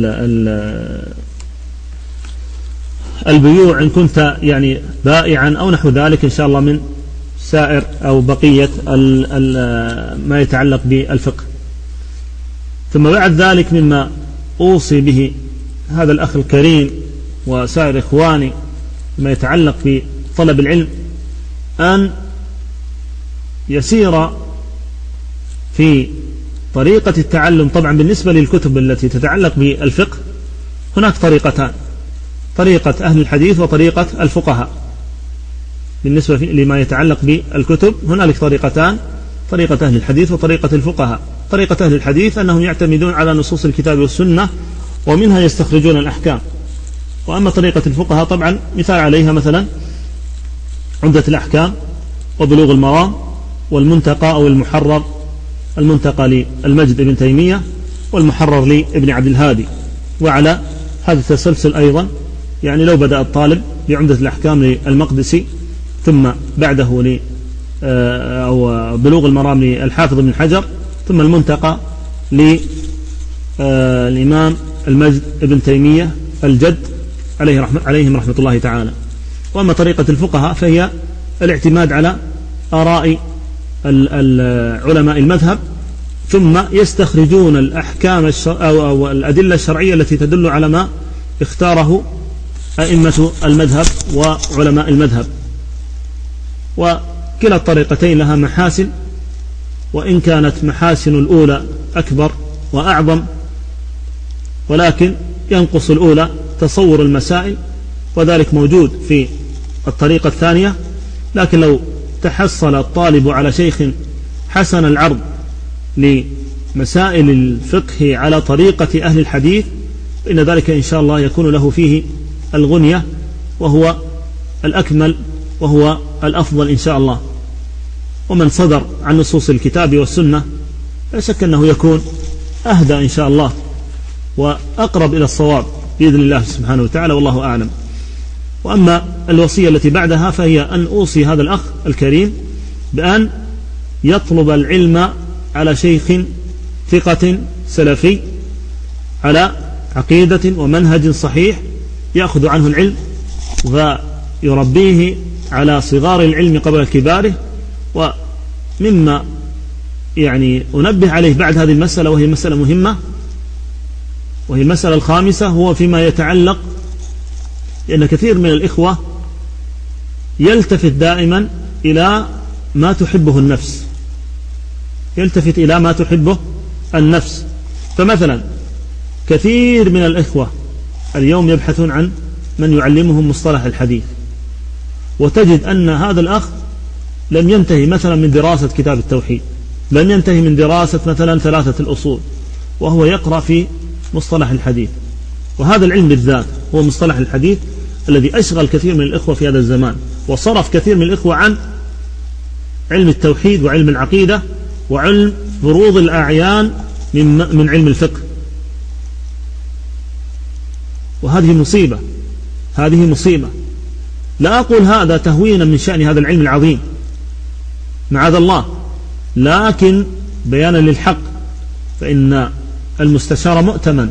البيوع إن كنت يعني بائعا أو نحو ذلك إن شاء الله من سائر أو بقية ما يتعلق بالفقه. ثم بعد ذلك مما أوصي به هذا الأخ الكريم وسائر إخواني ما يتعلق بطلب العلم أن يسير في طريقة التعلم. طبعا بالنسبة للكتب التي تتعلق بالفقه هناك طريقتان، طريقة أهل الحديث وطريقة الفقهاء. بالنسبة لما يتعلق بالكتب هنالك طريقتان، طريقة أهل الحديث وطريقة الفقهاء. طريقة أهل الحديث أنهم يعتمدون على نصوص الكتاب والسنة ومنها يستخرجون الأحكام. وأما طريقة الفقهاء طبعا مثال عليها مثلا عمدة الأحكام وبلوغ المرام والمنتقى أو المحرر، المنتقى للمجد ابن تيمية والمحرر لابن عبد الهادي. وعلى هذا التسلسل أيضا يعني لو بدأ الطالب بعمدة الأحكام للمقدسي ثم بعده أو بلوغ المرام للحافظ ابن حجر ثم المنتقى للإمام المجد ابن تيمية الجد عليهم رحمة الله تعالى. وأما طريقة الفقهاء فهي الاعتماد على آراء علماء المذهب ثم يستخرجون الأحكام أو الأدلة الشرعية التي تدل على ما اختاره أئمة المذهب وعلماء المذهب. وكلا الطريقتين لها محاسن، وإن كانت محاسن الأولى أكبر وأعظم، ولكن ينقص الأولى تصور المسائل، وذلك موجود في الطريقة الثانية. لكن لو تحصل الطالب على شيخ حسن العرض لمسائل الفقه على طريقة أهل الحديث فإن ذلك إن شاء الله يكون له فيه الغنية، وهو الأكمل وهو الأفضل إن شاء الله. ومن صدر عن نصوص الكتاب والسنة لا شك أنه يكون أهدى إن شاء الله وأقرب إلى الصواب بإذن الله سبحانه وتعالى، والله أعلم. وأما الوصية التي بعدها فهي أن أوصي هذا الأخ الكريم بأن يطلب العلم على شيخ ثقة سلفي على عقيدة ومنهج صحيح يأخذ عنه العلم ويربيه على صغار العلم قبل كباره. ومما يعني أنبه عليه بعد هذه المسألة وهي مسألة مهمة، وهي المسألة الخامسة، هو فيما يتعلق لأن كثير من الإخوة يلتفت دائما إلى ما تحبه النفس، يلتفت إلى ما تحبه النفس. فمثلا كثير من الإخوة اليوم يبحثون عن من يعلمهم مصطلح الحديث، وتجد أن هذا الأخ لم ينتهي مثلا من دراسة كتاب التوحيد، لم ينتهي من دراسة مثلا 3 الأصول، وهو يقرأ في مصطلح الحديث. وهذا العلم بالذات هو مصطلح الحديث الذي أشغل كثير من الإخوة في هذا الزمان، وصرف كثير من الإخوة عن علم التوحيد وعلم العقيدة وعلم فروض الأعيان من علم الفقه. وهذه مصيبة، هذه مصيبة. لا أقول هذا تهوينا من شأن هذا العلم العظيم معاذ الله، لكن بيانا للحق، فإن المستشار مؤتمن،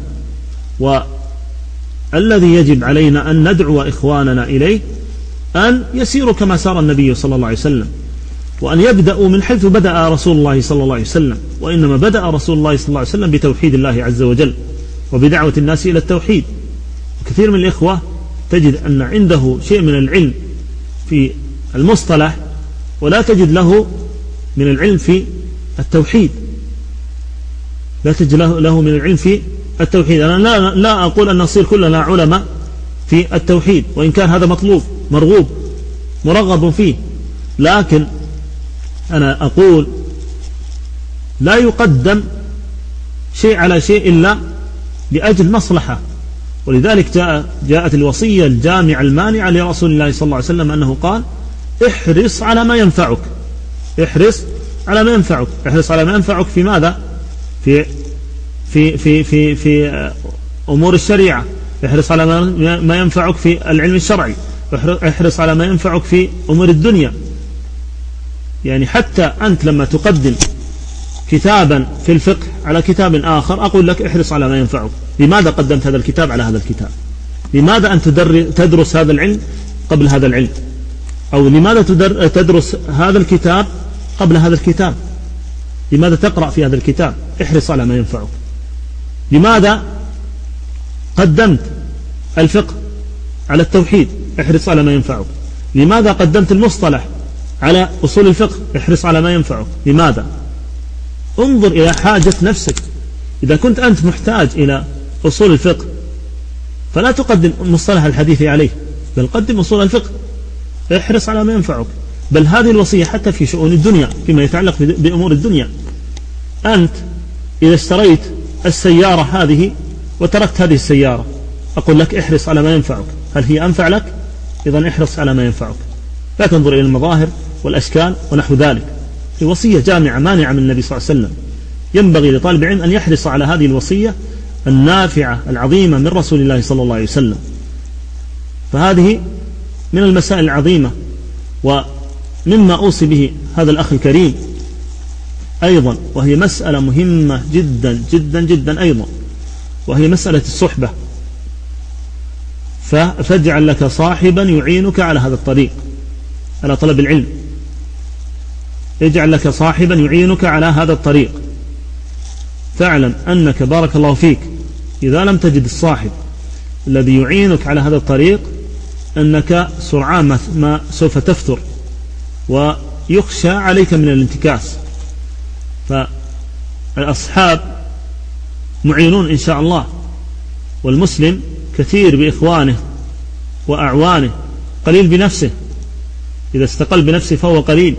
والذي يجب علينا أن ندعو إخواننا إليه أن يسيروا كما سار النبي صلى الله عليه وسلم، وأن يبدأوا من حيث بدأ رسول الله صلى الله عليه وسلم. وإنما بدأ رسول الله صلى الله عليه وسلم بتوحيد الله عز وجل وبدعوة الناس إلى التوحيد. وكثير من الإخوة تجد أن عنده شيء من العلم في المصطلح ولا تجد له من العلم في التوحيد، لا تجد له من العلم في التوحيد. أنا لا أقول أن نصير كلنا علماء في التوحيد، وإن كان هذا مطلوب مرغوب مرغب فيه، لكن أنا أقول لا يقدم شيء على شيء إلا لأجل مصلحة. ولذلك جاءت الوصية الجامعة المانعة لرسول الله صلى الله عليه وسلم أنه قال: احرص على ما ينفعك، احرص على ما ينفعك. احرص على ما ينفعك في ماذا؟ في في في في في أمور الشريعة. احرص على ما ينفعك في العلم الشرعي. احرص على ما ينفعك في أمور الدنيا. يعني حتى أنت لما تقدم كتابا في الفقه على كتاب آخر أقول لك احرص على ما ينفعك. لماذا قدمت هذا الكتاب على هذا الكتاب؟ لماذا أن تدرس هذا العلم قبل هذا العلم؟ أو لماذا تدرس هذا الكتاب قبل هذا الكتاب؟ لماذا تقرأ في هذا الكتاب؟ احرص على ما ينفعك. لماذا قدمت الفقه على التوحيد؟ احرص على ما ينفعك. لماذا قدمت المصطلح على أصول الفقه؟ احرص على ما ينفعك. لماذا؟ انظر إلى حاجة نفسك. إذا كنت أنت محتاج إلى أصول الفقه فلا تقدم مصطلح الحديث عليه، بل قدم أصول الفقه. احرص على ما ينفعك. بل هذه الوصية حتى في شؤون الدنيا، فيما يتعلق بأمور الدنيا. أنت إذا اشتريت السيارة هذه وتركت هذه السيارة، أقول لك احرص على ما ينفعك. هل هي أنفع لك؟ إذن احرص على ما ينفعك. لا تنظر إلى المظاهر والأشكال ونحو ذلك. في وصية جامعة مانعة من النبي صلى الله عليه وسلم. ينبغي لطالب العلم أن يحرص على هذه الوصية النافعة العظيمة من رسول الله صلى الله عليه وسلم. فهذه من المسائل العظيمة، ومما أوصي به هذا الأخ الكريم أيضا، وهي مسألة مهمة جدا جدا جدا أيضا، وهي مسألة الصحبة. فاجعل لك صاحبا يعينك على هذا الطريق، على طلب العلم. اجعل لك صاحبا يعينك على هذا الطريق. فاعلم أنك بارك الله فيك إذا لم تجد الصاحب الذي يعينك على هذا الطريق أنك سرعان ما سوف تفتر ويخشى عليك من الانتكاس. فالأصحاب معينون إن شاء الله، والمسلم كثير بإخوانه وأعوانه، قليل بنفسه. إذا استقل بنفسه فهو قليل.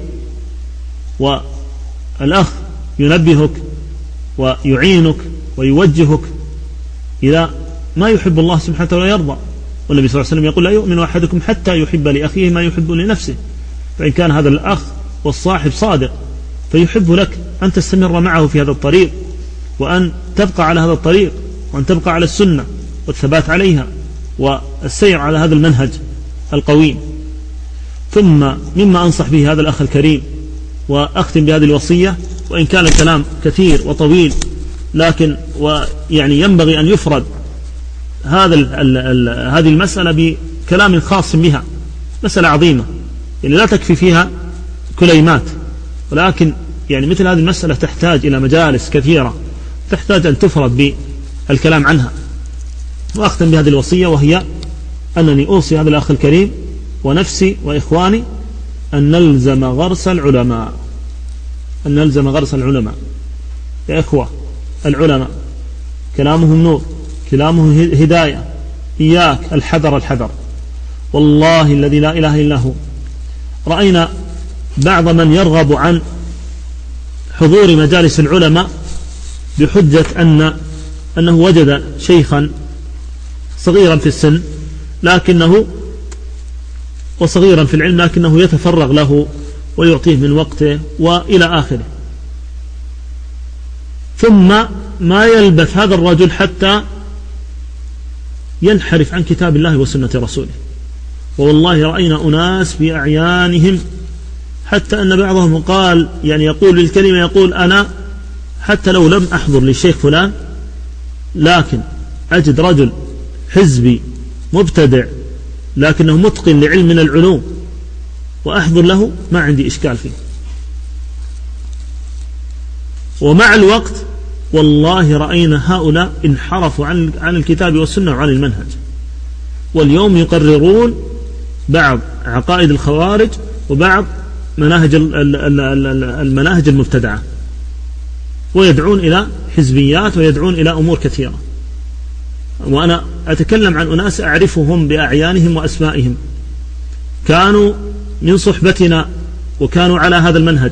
والأخ ينبهك ويعينك ويوجهك إلى ما يحب الله سبحانه وتعالى ويرضى. والنبي صلى الله عليه وسلم يقول لا يؤمن أحدكم حتى يحب لأخيه ما يحب لنفسه. فإن كان هذا الأخ والصاحب صادق فيحب لك أن تستمر معه في هذا الطريق، وأن تبقى على هذا الطريق، وأن تبقى على السنة والثبات عليها والسير على هذا المنهج القويم. ثم مما أنصح به هذا الأخ الكريم، وأختم بهذه الوصية، وإن كان الكلام كثير وطويل، لكن ويعني ينبغي أن يفرد هذه المسألة بكلام خاص بها. مسألة عظيمة يعني لا تكفي فيها كليمات، ولكن يعني مثل هذه المسألة تحتاج إلى مجالس كثيرة، تحتاج أن تفرد بالكلام عنها. وأختم بهذه الوصية، وهي أنني أوصي هذا الأخ الكريم ونفسي وإخواني أن نلزم غرس العلماء، أن نلزم غرس العلماء. يا إخوة، العلماء كلامهم نور، كلامهم هداية. إياك الحذر الحذر. والله الذي لا إله إلا هو، رأينا بعض من يرغب عن حضور مجالس العلماء بحجة أنه وجد شيخا صغيرا في السن وصغيرا في العلم، لكنه يتفرغ له ويعطيه من وقته وإلى آخره. ثم ما يلبث هذا الرجل حتى ينحرف عن كتاب الله وسنة رسوله. والله رأينا أناس بأعيانهم، حتى أن بعضهم قال يعني يقول للكلمة، يقول أنا حتى لو لم أحضر للشيخ فلان، لكن أجد رجل حزبي مبتدع لكنه متقن لعلم من العلوم وأحضر له، ما عندي إشكال فيه. ومع الوقت والله رأينا هؤلاء انحرفوا عن الكتاب والسنة وعن المنهج، واليوم يقررون بعض عقائد الخوارج وبعض المناهج المبتدعة، ويدعون إلى حزبيات ويدعون إلى أمور كثيرة. وأنا أتكلم عن أناس أعرفهم بأعيانهم وأسمائهم، كانوا من صحبتنا وكانوا على هذا المنهج،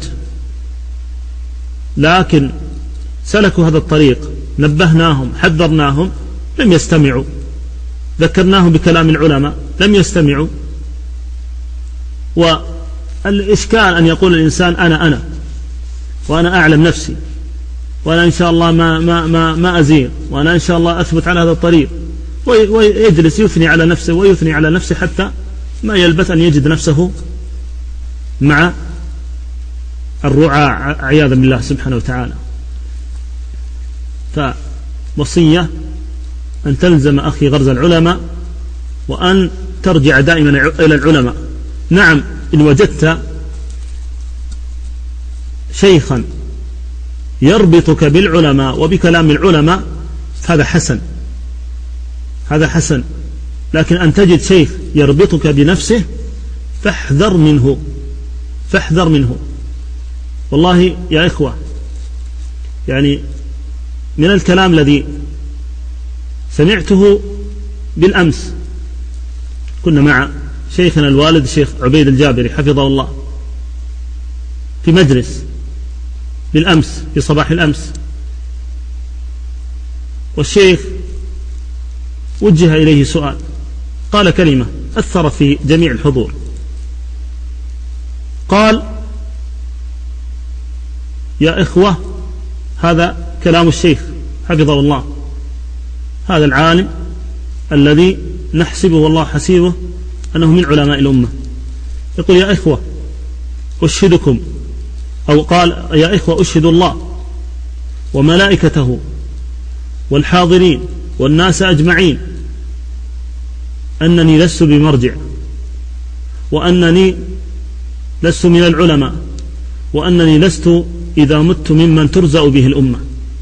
لكن سلكوا هذا الطريق، نبهناهم حذرناهم لم يستمعوا، ذكرناهم بكلام العلماء لم يستمعوا. والإشكال أن يقول الإنسان أنا وأنا أعلم نفسي، وأنا إن شاء الله ما أزيغ، وأنا إن شاء الله أثبت على هذا الطريق، ويجلس يثني على نفسه ويثني على نفسه حتى ما يلبث أن يجد نفسه مع الرعاة عياذا بالله سبحانه وتعالى. فوصية أن تلزم أخي غرز العلماء، وأن ترجع دائما إلى العلماء. نعم، إن وجدت شيخا يربطك بالعلماء وبكلام العلماء هذا حسن، هذا حسن، لكن أن تجد شيخ يربطك بنفسه فاحذر منه، فاحذر منه. والله يا إخوة، يعني من الكلام الذي سمعته بالأمس، كنا مع شيخنا الوالد الشيخ عبيد الجابري حفظه الله في مجلس بالأمس، في صباح الأمس، والشيخ وجه إليه سؤال، قال كلمة أثرت في جميع الحضور. قال: يا إخوة، هذا كلام الشيخ حفظه الله، هذا العالم الذي نحسبه والله حسيبه أنه من علماء الأمة، يقول: يا إخوة أشهدكم، أو قال: يا إخوة أشهد الله وملائكته والحاضرين والناس أجمعين أنني لست بمرجع، وأنني لست من العلماء، وأنني لست إذا مت ممن ترزأ به الأمة.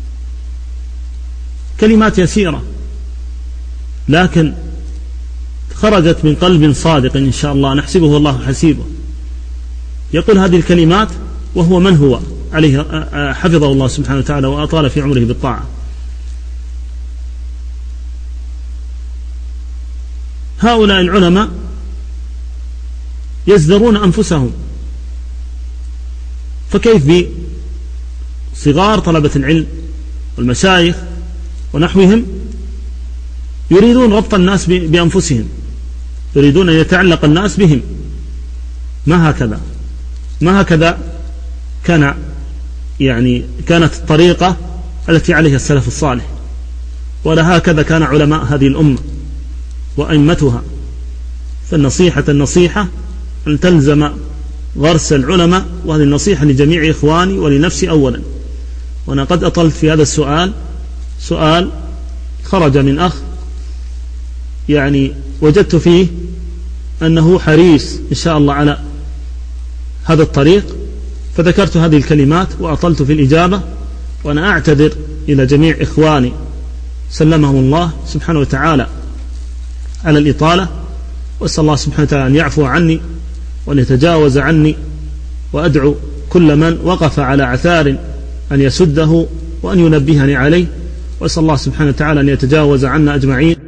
كلمات يسيرة، لكن خرجت من قلب صادق إن شاء الله نحسبه والله حسيبه، يقول هذه الكلمات وهو من هو عليه حفظه الله سبحانه وتعالى وأطال في عمره بالطاعة. هؤلاء العلماء يزدرون أنفسهم، فكيف بصغار طلبة العلم والمشايخ ونحوهم يريدون ربط الناس بأنفسهم، يريدون أن يتعلق الناس بهم. ما هكذا، ما هكذا كانت الطريقة التي عليها السلف الصالح، ولا هكذا كان علماء هذه الأمة وأئمتها. فالنصيحة أن تلزم غرس العلماء، وهذه النصيحة لجميع إخواني ولنفسي أولا. وأنا قد أطلت في هذا السؤال، سؤال خرج من أخ وجدت فيه أنه حريص إن شاء الله على هذا الطريق، فذكرت هذه الكلمات وأطلت في الإجابة، وأنا أعتذر إلى جميع إخواني سلمهم الله سبحانه وتعالى على الإطالة، وأسأل الله سبحانه وتعالى أن يعفو عني وأن يتجاوز عني، وأدعو كل من وقف على عثار أن يسده وأن ينبهني عليه، وأسأل الله سبحانه وتعالى أن يتجاوز عنا أجمعين.